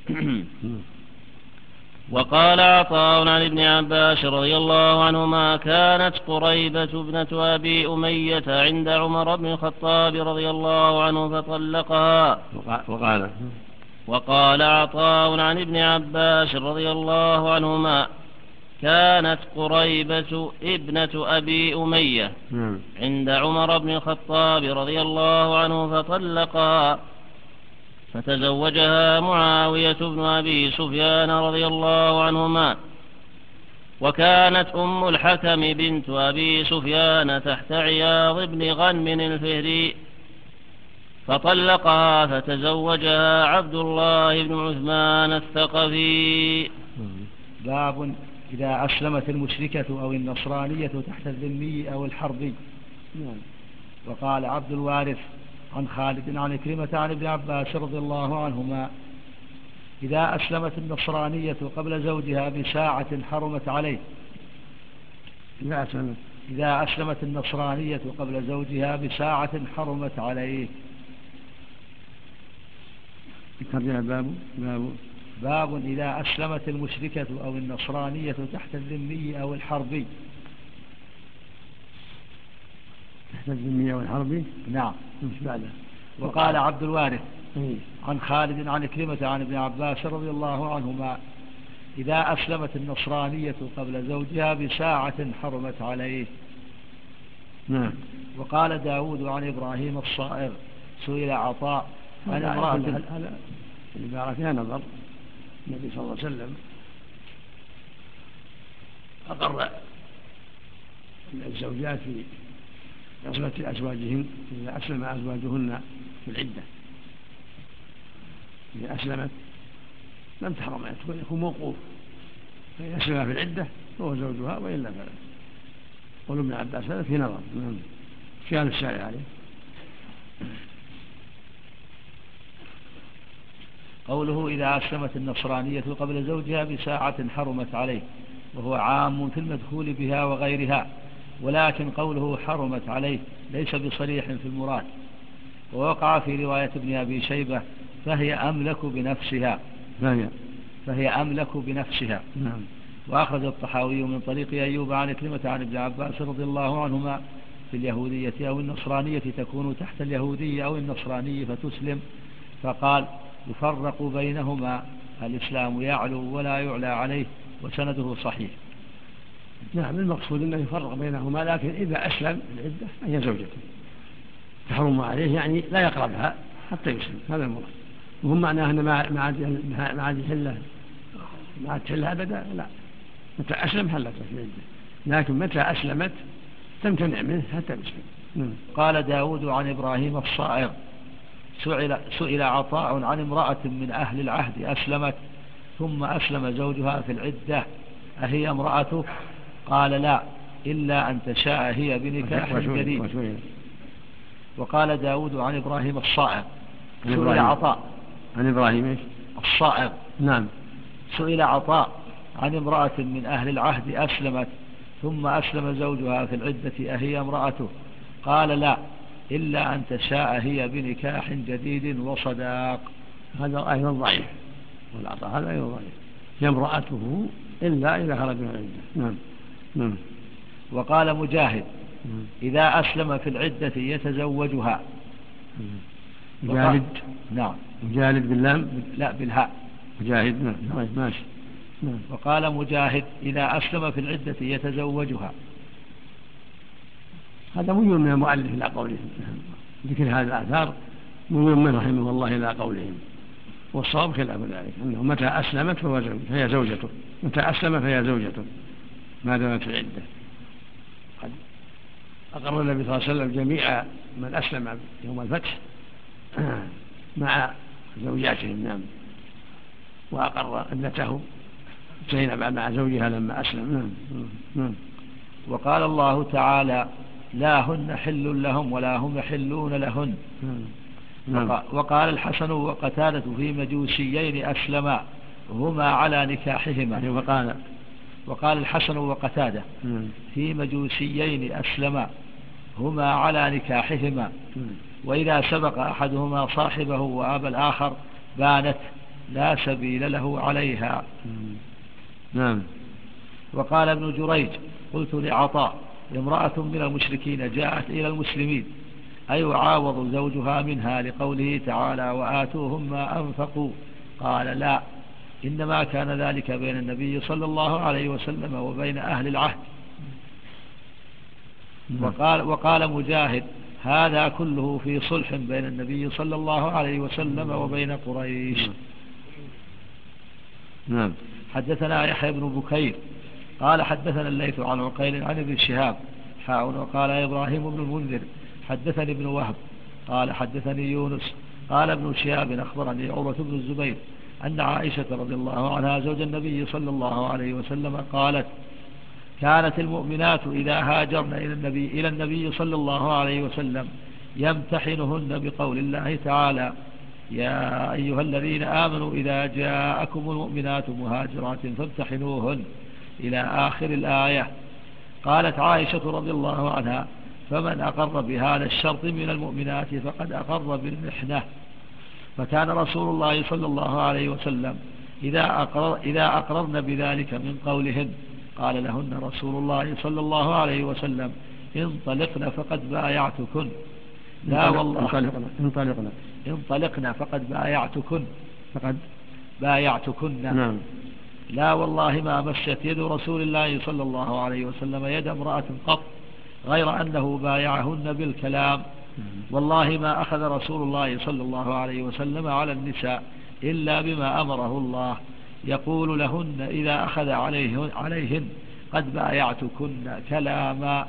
وقال عطاء عن ابن عباس رضي الله عنهما كانت قريبة ابنة أبي أمية عند عمر بن الخطاب رضي الله عنه فطلقها. وقال عطاء عن ابن عباس رضي الله عنهما كانت قريبة ابنة أبي أمية عند عمر بن الخطاب رضي الله عنه فطلقها فتزوجها معاوية بن أبي سفيان رضي الله عنهما، وكانت أم الحكم بنت أبي سفيان تحت عياض بن غنم الفهري فطلقها فتزوجها عبد الله بن عثمان الثقفي. باب إذا أسلمت المشركة أو النصرانية تحت الذمي أو الحربي. وقال عبد الوارث عن خالد عن كريمة عن ابن عباس رضي الله عنهما إذا أسلمت النصرانية قبل زوجها بساعة حرمت عليه. إذا أسلمت النصرانية قبل زوجها بساعة حرمت عليه. باب إذا أسلمت المشركة أو النصرانية تحت الذمي أو الحربي. تحت الذمي أو الحربي. نعم. وقال عبد الوارث عن خالد عن كريمة عن ابن عباس رضي الله عنهما إذا أسلمت النصرانية قبل زوجها بساعة حرمت عليه. نعم. وقال داود عن إبراهيم الصائغ سئل عطاء عن امرأة. هذا العبارة فيها نظر. النبي صلى الله عليه وسلم أقر الزوجات في عصمة أزواجهن إذا أسلم أزواجهن في العدة. إذا أسلمت لم تحرم يكون موقوف، فإن أسلم في العدة فهو زوجها وإلا فلا. قول ابن عباس هذا في نظر. كان الشارع عليه. قوله إذا أسلمت النصرانية قبل زوجها بساعة حرمت عليه وهو عام في المدخول بها وغيرها، ولكن قوله حرمت عليه ليس بصريح في المراد. ووقع في رواية ابن أبي شيبة فهي أملك بنفسها. نعم. وأخرج الطحاوي من طريق أيوب عن كلمة عن ابن عباس رضي الله عنهما في اليهودية أو النصرانية تكون تحت اليهودية أو النصرانية فتسلم، فقال يفرق بينهما الإسلام يعلو ولا يعلى عليه، وسنده صحيح. نعم. المقصود أنه يفرق بينهما، لكن إذا أسلم العدة فهي زوجته تحرم عليه، يعني لا يقربها حتى يسلم. هذا المراد. وهم معناه أن ما عاد تحلها أبدا، لا. متى أسلم حلت في العدة، لكن متى أسلمت تمتنع منه حتى يسلم. قال داود عن إبراهيم الصائغ سئل عطاء عن امرأة من أهل العهد أسلمت ثم أسلم زوجها في العدة أهي امرأته؟ قال لا، إلا أن تشاء هي بنكاح جديد. وقال داود عن إبراهيم الصائغ سئل عطاء عن إبراهيم الصائغ. نعم. سئل عطاء عن امرأة من أهل العهد أسلمت ثم أسلم زوجها في العدة أهي امرأته؟ قال لا، إلا أن تشاء هي بنكاح جديد وصداق. هذا أيضا ضعيف، والعطاء هذا أيضا ضعيف. هي امرأته إلا إذا خرج من العدة. نعم. وقال مجاهد إذا أسلم في العدة يتزوجها. مجالد. نعم. مجالد باللام؟ لا، بالهاء. مجاهد. نعم. ماشي. نعم. وقال مجاهد إذا أسلم في العدة يتزوجها. هذا مجمل من المؤلف إلى قولهم، ذكر هذه الآثار مجمل رحمه الله إلى قولهم، والصواب خلاف ذلك، أنه متى أسلمت فهي زوجته، متى أسلم فهي زوجته ما دامت في العدة. قد أقر النبي صلى الله عليه وسلم جميع من أسلم يوم الفتح مع زوجاتهم. نعم. وأقر ابنته زينب مع زوجها لما أسلم. وقال الله تعالى لا هن حل لهم ولا هم يحلون لهن. وقال الحسن وقتادة في مجوسيين أسلما هما على نكاحهما. وقال الحسن وقتادة في مجوسيين أسلما هما على نكاحهما، وإذا سبق أحدهما صاحبه وأبى الآخر بانت لا سبيل له عليها. وقال ابن جريج قلت لعطاء امرأة من المشركين جاءت إلى المسلمين أيعاوض زوجها منها لقوله تعالى وآتوهم ما أنفقوا؟ قال لا، إنما كان ذلك بين النبي صلى الله عليه وسلم وبين أهل العهد. وقال مجاهد هذا كله في صلح بين النبي صلى الله عليه وسلم وبين قريش. حدثنا يحيى بن بكير قال حدثنا الليث عن عقيل عن ابن شهاب وقال إبراهيم بن المنذر حدثني ابن وهب قال حدثني يونس قال ابن شهاب أخبرني عروة بن الزبير أن عائشة رضي الله عنها زوج النبي صلى الله عليه وسلم قالت كانت المؤمنات إذا هاجرن إلى النبي صلى الله عليه وسلم يمتحنهن بقول الله تعالى يا أيها الذين آمنوا إذا جاءكم المؤمنات مهاجرات فامتحنوهن إلى آخر الآية. قالت عائشة رضي الله عنها فمن أقر بهذا الشرط من المؤمنات فقد أقر بالمحنة. فكان رسول الله صلى الله عليه وسلم إذا أقررن بذلك من قولهن قال لهن رسول الله صلى الله عليه وسلم انطلقن فقد بايعتكن. لا والله انطلقن فقد بايعتكن. لا والله ما مست يد رسول الله صلى الله عليه وسلم يد امرأة قط غير أنه بايعهن بالكلام. والله ما أخذ رسول الله صلى الله عليه وسلم على النساء إلا بما أمره الله يقول لهن إذا أخذ عليهن قد بايعتكن كلاما.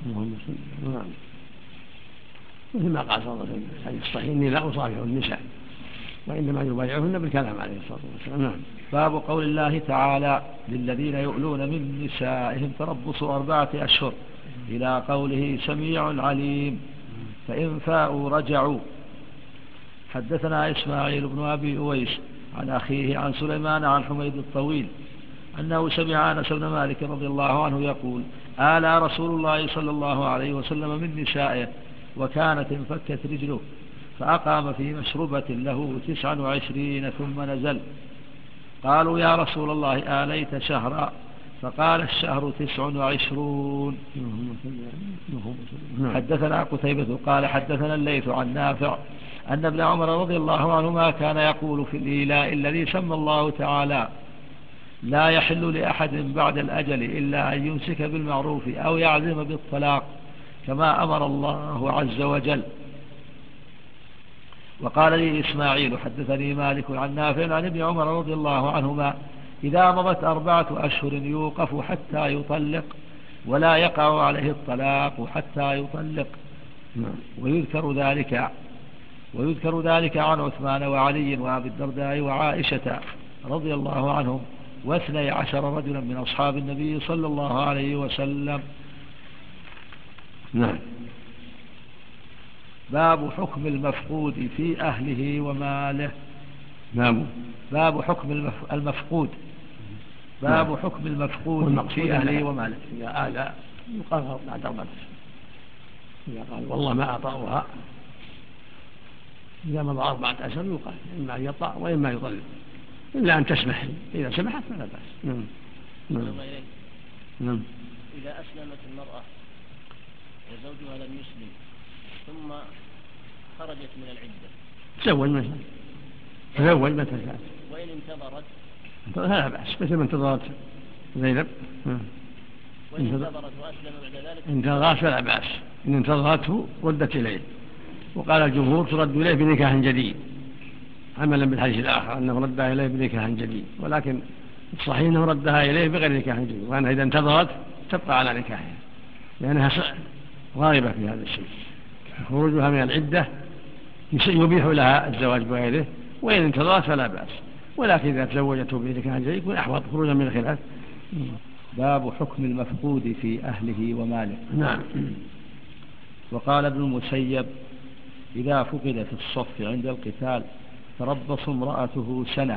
مثل ما قال صلى الله عليه وسلم في الحديث الصحيح إني لا أصافح النساء وإنما يبايعهن بالكلام عليه الصلاة والسلام. باب قول الله تعالى للذين يؤلون من نسائهم تربص 4 أشهر إلى قوله سميع عليم فإن فاءوا رجعوا. حدثنا إسماعيل بن أبي أويس عن أخيه عن سليمان عن حميد الطويل أنه سمع أنس بن مالك رضي الله عنه يقول آلى رسول الله صلى الله عليه وسلم من نسائه وكانت انفكت رجله فأقام في مشربة له 29 ثم نزل. قالوا يا رسول الله آليت شهرا؟ فقال الشهر 29. حدثنا قتيبة قال حدثنا الليث عن نافع أن ابن عمر رضي الله عنهما كان يقول في الإيلاء الذي سمى الله تعالى لا يحل لأحد بعد الأجل إلا أن يمسك بالمعروف أو يعزم بالطلاق كما أمر الله عز وجل. وقال لي إسماعيل حدثني مالك عن نافع عن ابن عمر رضي الله عنهما إذا مضت 4 أشهر يوقف حتى يطلق ولا يقع عليه الطلاق حتى يطلق. ويذكر ذلك عن عثمان وعلي وأبي الدرداء وعائشة رضي الله عنهم 12 رجلا من أصحاب النبي صلى الله عليه وسلم. باب حكم المفقود في أهله وماله. باب حكم المفقود في أهله وماله. إذا آلى يقرر بعد 4 أشهر. إذا قال والله ما أطأها إذا مضى 4 أشهر يقال إما أن يطأ وإما يطلق إلا أن تسمح. إذا سمحت فلا بأس. إذا أسلمت المرأة وزوجها لم يسلم ثم خرجت من العدة تزوج متى شاءت وإن انتظرت لا بأس مثل ما انتظرت زينب. وإن انتظرت وأسلم بعد ذلك انتظرت فلا بأس. إن انتظرته ردت إليه. وقال الجمهور ترد إليه بنكاح جديد عملا بالحديث الآخر أنه ردها إليه بنكاح جديد، ولكن الصحيح أنه ردها إليه بغير نكاح جديد، وأنها إذا انتظرت تبقى على نكاحها لأنها راغبة في هذا الشيء. خروجها من العدة يبيح لها الزواج بغيره، وإن انتظرت فلا بأس. ولكن إذا تزوجته بنكاح جيد يكون أحوط خروجا من الخلاف. باب حكم المفقود في أهله وماله. نعم. وقال ابن المسيب: إذا فقد في الصف عند القتال تربص امرأته سنة.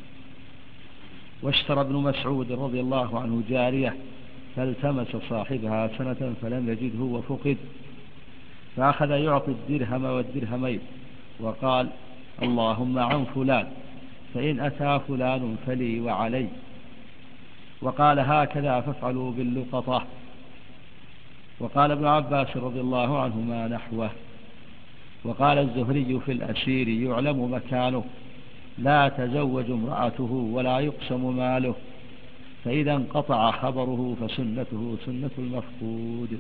واشترى ابن مسعود رضي الله عنه جارية فالتمس صاحبها سنة فلم يجده وفقد، فأخذ يعطي الدرهم والدرهمين وقال: اللهم عن فلان، فإن أتى فلان فلي وعلي. وقال: هكذا فافعلوا باللقطة. وقال ابن عباس رضي الله عنهما نحوه. وقال الزهري في الأسير: يعلم مكانه، لا تزوج امرأته ولا يقسم ماله، فإذا انقطع خبره فسنته سنة المفقود.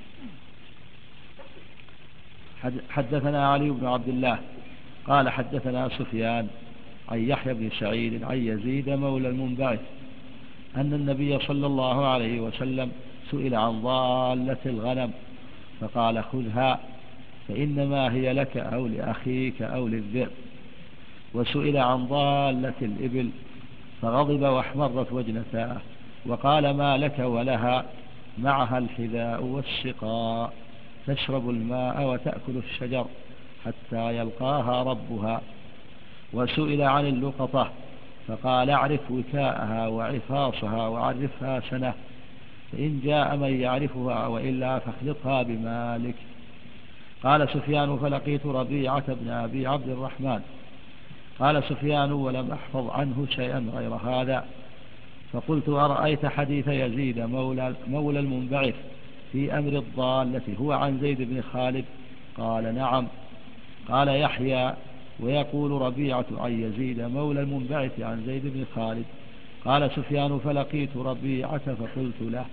حدثنا علي بن عبد الله قال حدثنا سفيان عن يحيى بن سعيد عن يزيد مولى المنبعث أن النبي صلى الله عليه وسلم سئل عن ضالة الغنم فقال: خذها فإنما هي لك أو لأخيك أو للذئب. وسئل عن ضالة الإبل فغضب واحمرت وجنتاه وقال: ما لك ولها؟ معها الحذاء والسقاء، تشرب الماء وتأكل الشجر حتى يلقاها ربها. وسئل عن اللقطة فقال: اعرف وكاءها وعفاصها وعرفها سنة، فإن جاء من يعرفها وإلا فاخلطها بمالك. قال سفيان: فلقيت ربيعة بن أبي عبد الرحمن. قال سفيان: ولم أحفظ عنه شيئا غير هذا. فقلت: أرأيت حديث يزيد مولى المنبعث في أمر الضالة هو عن زيد بن خالد؟ قال: نعم. قال يحيى: ويقول ربيعة عن يزيد مولى المنبعث عن زيد بن خالد. قال سفيان: فلقيت ربيعة فقلت له.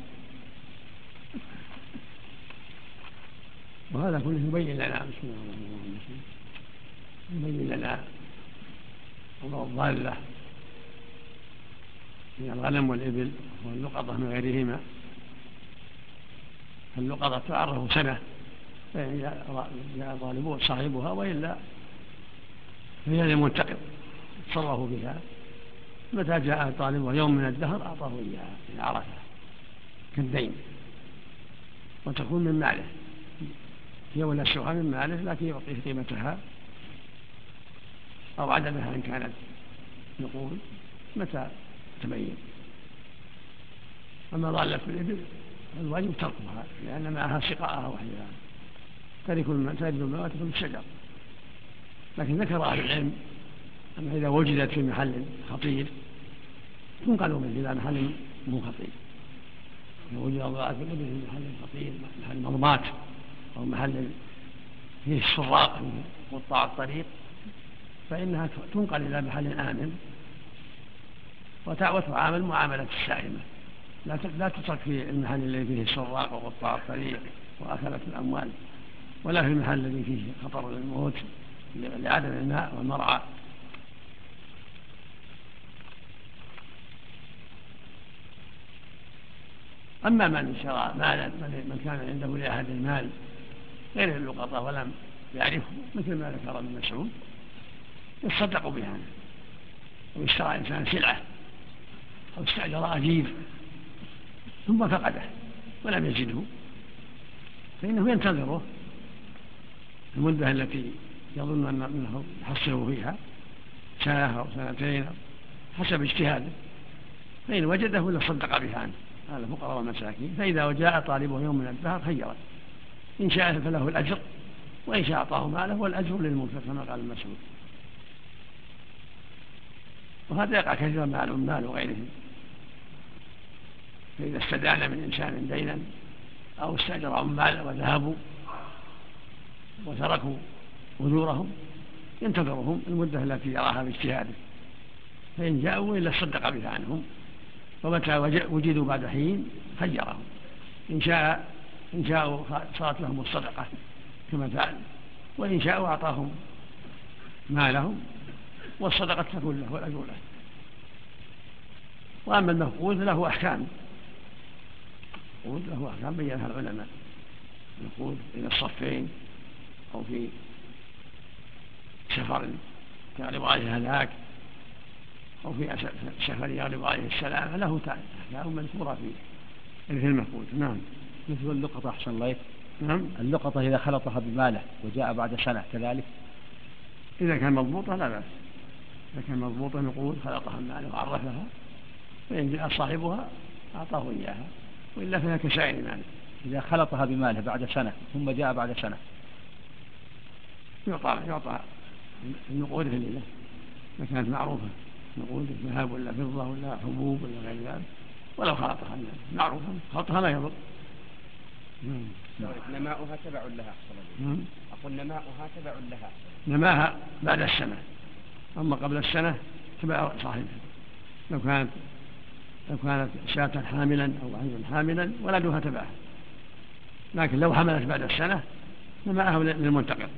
وهذا كله يبين لنا بسم الله الرحمن الرحيم يبين لنا أمر الضالة من الغنم والإبل واللقطة من غيرهما. فاللقطة تعرف سنة، فإن جاء ظالمه صاحبها وإلا فهي للمنتقم يتصرف بها. متى جاء طالبه يوم من الدهر أعطاه إياها إن عرفها كالدين، وتكون من ماله، هي ولا السوحة من ماله، لكن يعطيه قيمتها أو عددها إن كانت نقود متى تبين. أما ضالة الإبل الواجب تركها لأن معها سقاءها وحيها، ترد الماء وتكون الشجر. لكن ذكر أهل العلم أن إذا وجدت في محل خطير تنقل منه إلى محل مو خطير. لو وجد ضالة الإبل في محل خطير، محل مضمات أو محل فيه السراق فيه قطاع الطريق، فإنها تنقل إلى محل آمن وتعامل معاملة السائمة، لا تترك في المحل الذي فيه السراق وقطاع الطريق وأكلة الأموال، ولا في المحل الذي فيه خطر للموت لعدم الماء والمرعى. أما من شرى مالا، من كان عنده لأحد المال غير اللقطة ولم يعرفه، مثل ما ذكر ابن مسعود، يتصدق بها، أو اشترى إنسان سلعة أو استأجر أجير ثم فقده ولم يجده، فإنه ينتظره المدة التي يظن أنه يحصله فيها، سنة أو سنتين حسب اجتهاده، فإن وجده لصدق بها عنه، هذا الفقراء والمساكين. فإذا جاء طالبه يوم من الدهر خيره، إن شاء فله الأجر، وإن شاء أعطاه ماله والأجر للمنفق كما قال المسعود. وهذا يقع كثيرا مع العمال وغيرهم، فإذا استدان من إنسان دينا أو استأجر عمال وذهبوا وتركوا أجورهم ينتظرهم المدة التي يراها باجتهاده، فإن جاءوا إلا صدق بها عنهم، ومتى وجدوا بعد حين خيرهم، إن شاءوا صارت لهم الصدقة كما فعل، وإن شاءوا أعطاهم مالهم والصدقة تكون له والأجر له. وأما المفقود له أحكام، بينها العلماء. المفقود إلى الصفين أو في سفر كان لغاية هلاك أو في سفر يغلب عليه السلام له أحكام مذكورة في مثل المفقود. نعم. مثل اللقطة أحسن الله. نعم. اللقطة إذا خلطها بماله وجاء بعد سنة كذلك؟ إذا كان مضبوطة لا بأس، إذا كان مضبوطة نقود خلطها بماله وعرفها فإن جاء صاحبها أعطاه إياها، وإلا فيها كسائر ماله. إذا خلطها بماله بعد سنة ثم جاء بعد سنة يعطى النقود في الليلة إذا كانت معروفة، نقود ذهب ولا فضة ولا حبوب ولا غير ذلك، ولو خلطها معروفة خلطها لا يضر. نماؤها تبع لها أقول نماؤها تبع لها، نماها بعد السنة، أما قبل السنة تبع صاحبها. لو كانت شاة حاملا أو عيبا حاملا ولدها تبعها، لكن لو حملت بعد السنة نماءها للمنتقل.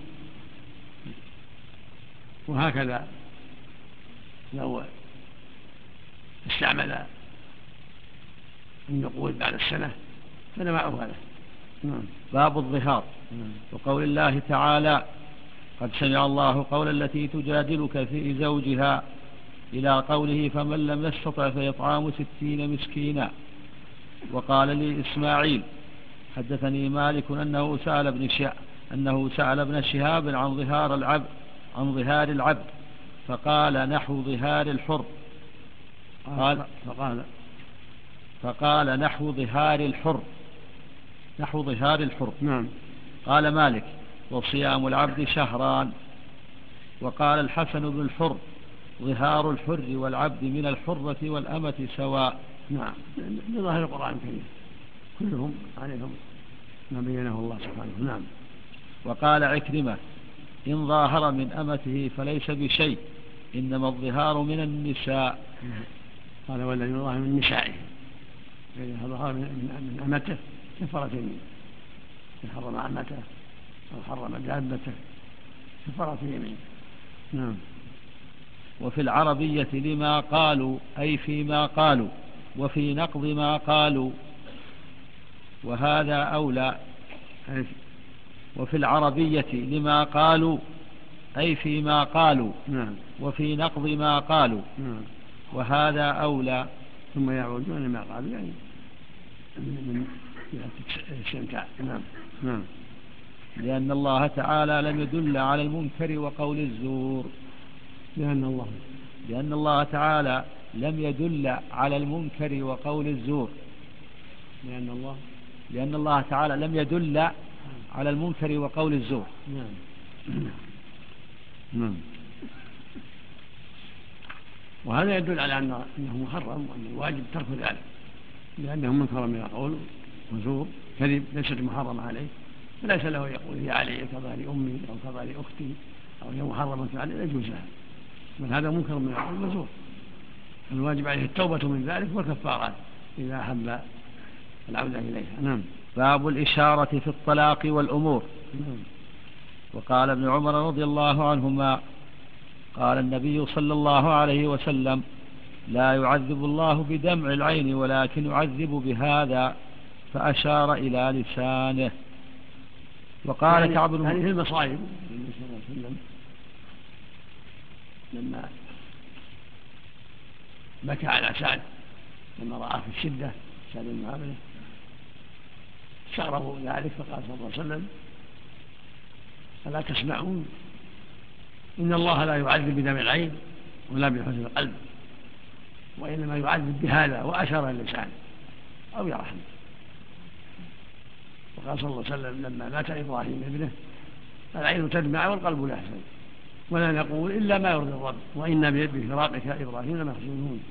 وهكذا لو استعمل النقود بعد السنة فنماؤها له. باب الظهار. وقول الله تعالى: قد سمع الله قول التي تجادلك في زوجها، إلى قوله: فمن لم يستطع فإطعام 60 مسكينا. وقال لي إسماعيل حدثني مالك أنه سأل ابن شهاب عن ظهار العبد فقال: نحو ظهار الحر. فقال: نحو ظهار الحر. نعم. قال مالك: وصيام العبد شهران. وقال الحسن بن الحر: ظهار الحر والعبد من الحرة والأمة سواء. نعم، بظاهر القرآن الكريم كلهم عليهم ما بينه الله سبحانه. نعم. وقال عكرمة: إن ظاهر من أمته فليس بشيء، إنما الظهار من النساء. قال: والذي ظاهر من نسائه، فإذا ظهر من أمته كفرة يمين، إن حرم أمته أو حرم دابته كفرة يمين. نعم. وفي العربية لما قالوا أي فيما قالوا، وفي نقض ما قالوا، وهذا أولى. وفي العربية لما قالوا أي فيما قالوا. نعم. وفي نقض ما قالوا. نعم. وهذا أولى. ثم يعودون لما قالوا يعني من الاستمتاع. نعم. نعم. لأن الله تعالى لم يدل على المنكر وقول الزور. لأن الله تعالى لم يدل على المنكر وقول الزور. لأن الله تعالى لم يدل على المنكر وقول الزور. نعم. وهذا يدل على أنه محرم وأن الواجب ترك ذلك، لأنه منكر من القول وزور كذب ليست محرمة عليه، فليس له يقول هي علي كظهر أمي أو كظهر أختي أو هي محرمة عليه، لا يجوز لها، بل هذا منكر من القول وزور. الواجب عليه التوبة من ذلك والكفارات إذا أحب العودة إليها. نعم. باب الإشارة في الطلاق والأمور. وقال ابن عمر رضي الله عنهما: قال النبي صلى الله عليه وسلم: لا يعذب الله بدمع العين ولكن يعذب بهذا، فأشار إلى لسانه. وقال كعب بن في المصائب النبي صلى الله عليه وسلم لما بكى على سعد لما رأى في الشدة سعد بن معاذ استغربوا ذلك، فقال صلى الله عليه وسلم: ألا تسمعون إن الله لا يعذب بدمع العين ولا بحزن القلب، وإنما يعذب بهذا، وأشار اللسان أو يرحم. وقال صلى الله عليه وسلم لما مات إبراهيم ابنه: العين تدمع والقلب لا يحزن، ولا نقول إلا ما يرضي الرب، وإنا بفراقك إبراهيم لمحزونون.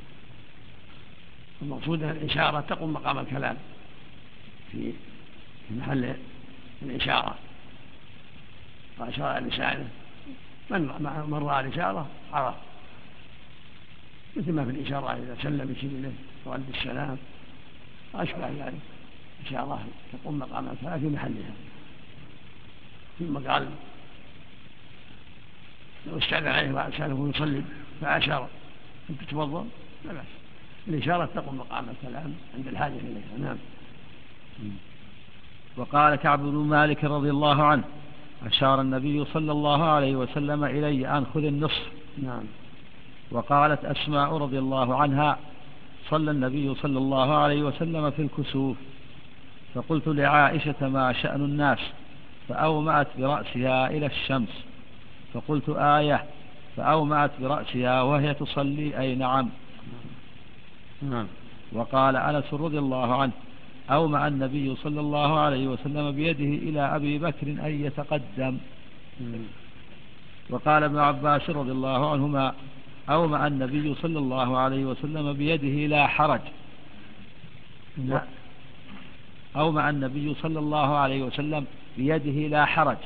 المقصود الإشارة تقوم مقام الكلام في محل الإشارة، وأشار لسانه. من رأى الإشارة عرف، مثل ما في الإشارة إذا سلم يشير إليه ورد السلام وأشبه ذلك. إشارة تقوم مقام الكلام في محلها. ثم قال: لو استعذن عليه وسأله يصلي فأشار أن تتوضأ لا بأس. الإشارة تقوم مقام الكلام عند الحاجة إليها. نعم. وقال كعب بن مالك رضي الله عنه: أشار النبي صلى الله عليه وسلم إلي أن خذ النصف. نعم. وقالت أسماء رضي الله عنها: صلى النبي صلى الله عليه وسلم في الكسوف، فقلت لعائشة: ما شأن الناس؟ فأومأت برأسها إلى الشمس، فقلت: آية. فأومأت برأسها وهي تصلي: أي نعم. وقال أنس رضي الله عنه: أومأ النبي صلى الله عليه وسلم بيده إلى أبي بكر أن يتقدم. وقال ابن عباس رضي الله عنهما: أومأ النبي صلى الله عليه وسلم بيده لا حرج. أومأ النبي صلى الله عليه وسلم بيده لا حرج.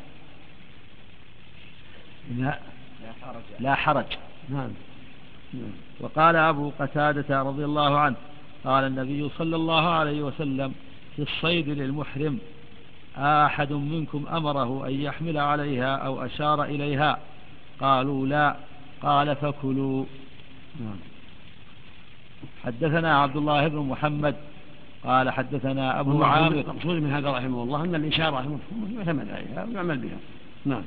لا حرج. نعم. وقال أبو قتادة رضي الله عنه: قال النبي صلى الله عليه وسلم في الصيد للمحرم: أحد منكم أمره أن يحمل عليها أو أشار إليها؟ قالوا: لا. قال: فكلوا. حدثنا عبد الله بن محمد قال حدثنا أبو عامر. المقصود من هذا رحمه الله أن الإشارة المفهومة يعتمد عليها ويعمل بها. نعم.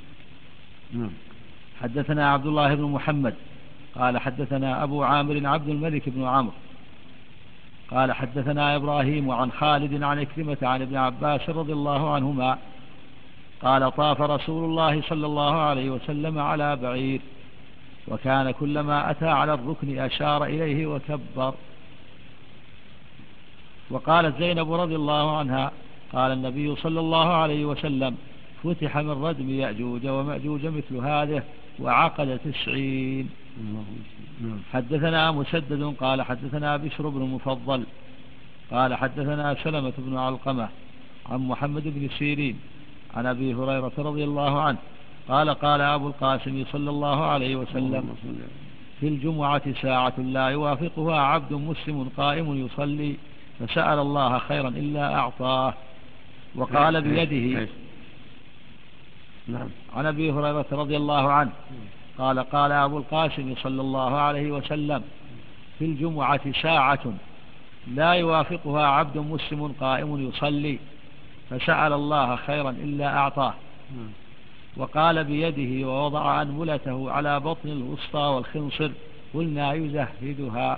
حدثنا عبد الله بن محمد قال حدثنا أبو عامر عبد الملك بن عمرو قال حدثنا إبراهيم عن خالد عن إكرمة عن ابن عباس رضي الله عنهما قال: طاف رسول الله صلى الله عليه وسلم على بعير، وكان كلما أتى على الركن أشار إليه وكبر. وقالت زينب رضي الله عنها: قال النبي صلى الله عليه وسلم: فتح من ردم يأجوج ومأجوج مثل هذه وعقد 90. حدثنا مسدد قال حدثنا بشر بن مفضل قال حدثنا سلمة بن علقمة عن محمد بن سيرين عن أبي هريرة رضي الله عنه قال: قال أبو القاسم صلى الله عليه وسلم: في الجمعة ساعة لا يوافقها عبد مسلم قائم يصلي فسأل الله خيرا إلا أعطاه. وقال بيده. عن أبي هريرة رضي الله عنه قال: قال أبو القاسم صلى الله عليه وسلم: في الجمعة ساعة لا يوافقها عبد مسلم قائم يصلي فسأل الله خيرا إلا أعطاه. وقال بيده ووضع أنملته على بطن الوسطى والخنصر قلنا يزهدها.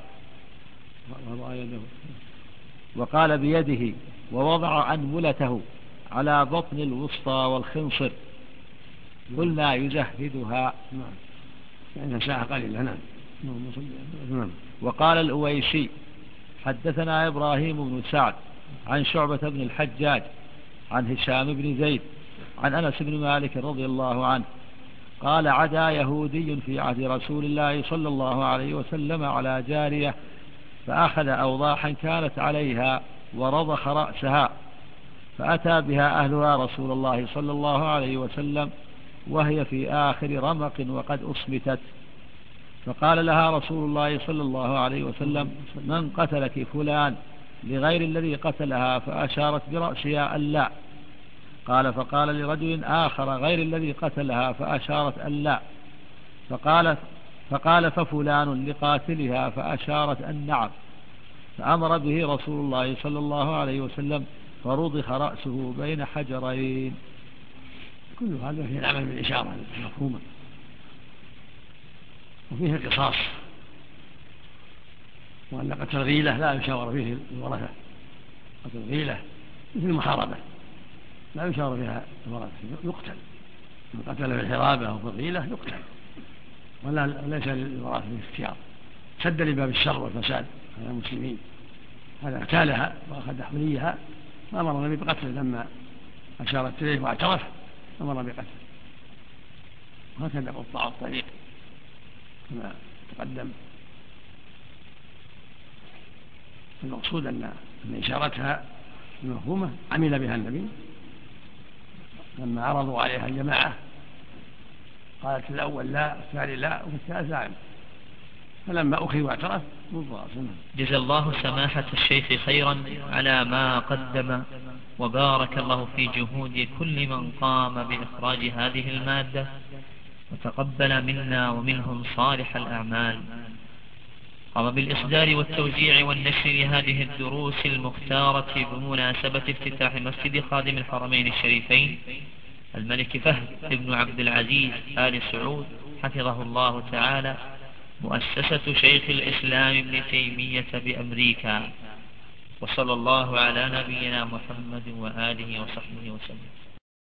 وقال بيده ووضع أنملته على بطن الوسطى والخنصر قلنا يزهدها. يعني ساعة قليلة. نعم. وقال الأويسي: حدثنا إبراهيم بن سعد عن شعبة بن الحجاج عن هشام بن زيد عن أنس بن مالك رضي الله عنه قال: عدا يهودي في عهد رسول الله صلى الله عليه وسلم على جارية فأخذ أوضاحا كانت عليها ورضخ رأسها، فأتى بها أهلها رسول الله صلى الله عليه وسلم وهي في آخر رمق وقد أصمتت، فقال لها رسول الله صلى الله عليه وسلم: من قتلك؟ فلان، لغير الذي قتلها، فأشارت برأسها ألا. قال: فقال لرجل آخر غير الذي قتلها، فأشارت ألا. فقال: ففلان لقاتلها، فأشارت النعم. فأمر به رسول الله صلى الله عليه وسلم فرضخ رأسه بين حجرين. كل هذا فيه العمل بالإشارة المفهومة، وفيه القصاص، وأن قتل الغيلة لا يشاور فيه الورثة. قتل الغيلة مثل المحاربة لا يشاور فيها الورثة، يقتل. من قتل في الحرابة أو في الغيلة يقتل، وليس للورثة الاختيار. سد لباب الشر والفساد على المسلمين. هذا اغتالها وأخذ حليها فأمر النبي بقتله لما أشارت إليه واعترف أمر بقتله. وهكذا قطاع الطريق كما تقدم. المقصود أن إشارتها المفهومة عمل بها النبي لما عرضوا عليها الجماعة، قالت الأول لا، الثاني لا، وفي الثالث نعم، فلما أخذ واعترف مضى. جزا الله سماحة الشيخ خيرا على ما قدم، وبارك الله في جهود كل من قام بإخراج هذه المادة، وتقبل منا ومنهم صالح الأعمال. قام بالإصدار والتوزيع والنشر لهذه الدروس المختارة بمناسبة افتتاح مسجد خادم الحرمين الشريفين الملك فهد بن عبد العزيز آل سعود حفظه الله تعالى، مؤسسة شيخ الإسلام ابن تيمية بأمريكا. وصلى الله على نبينا محمد وآله وصحبه وسلم.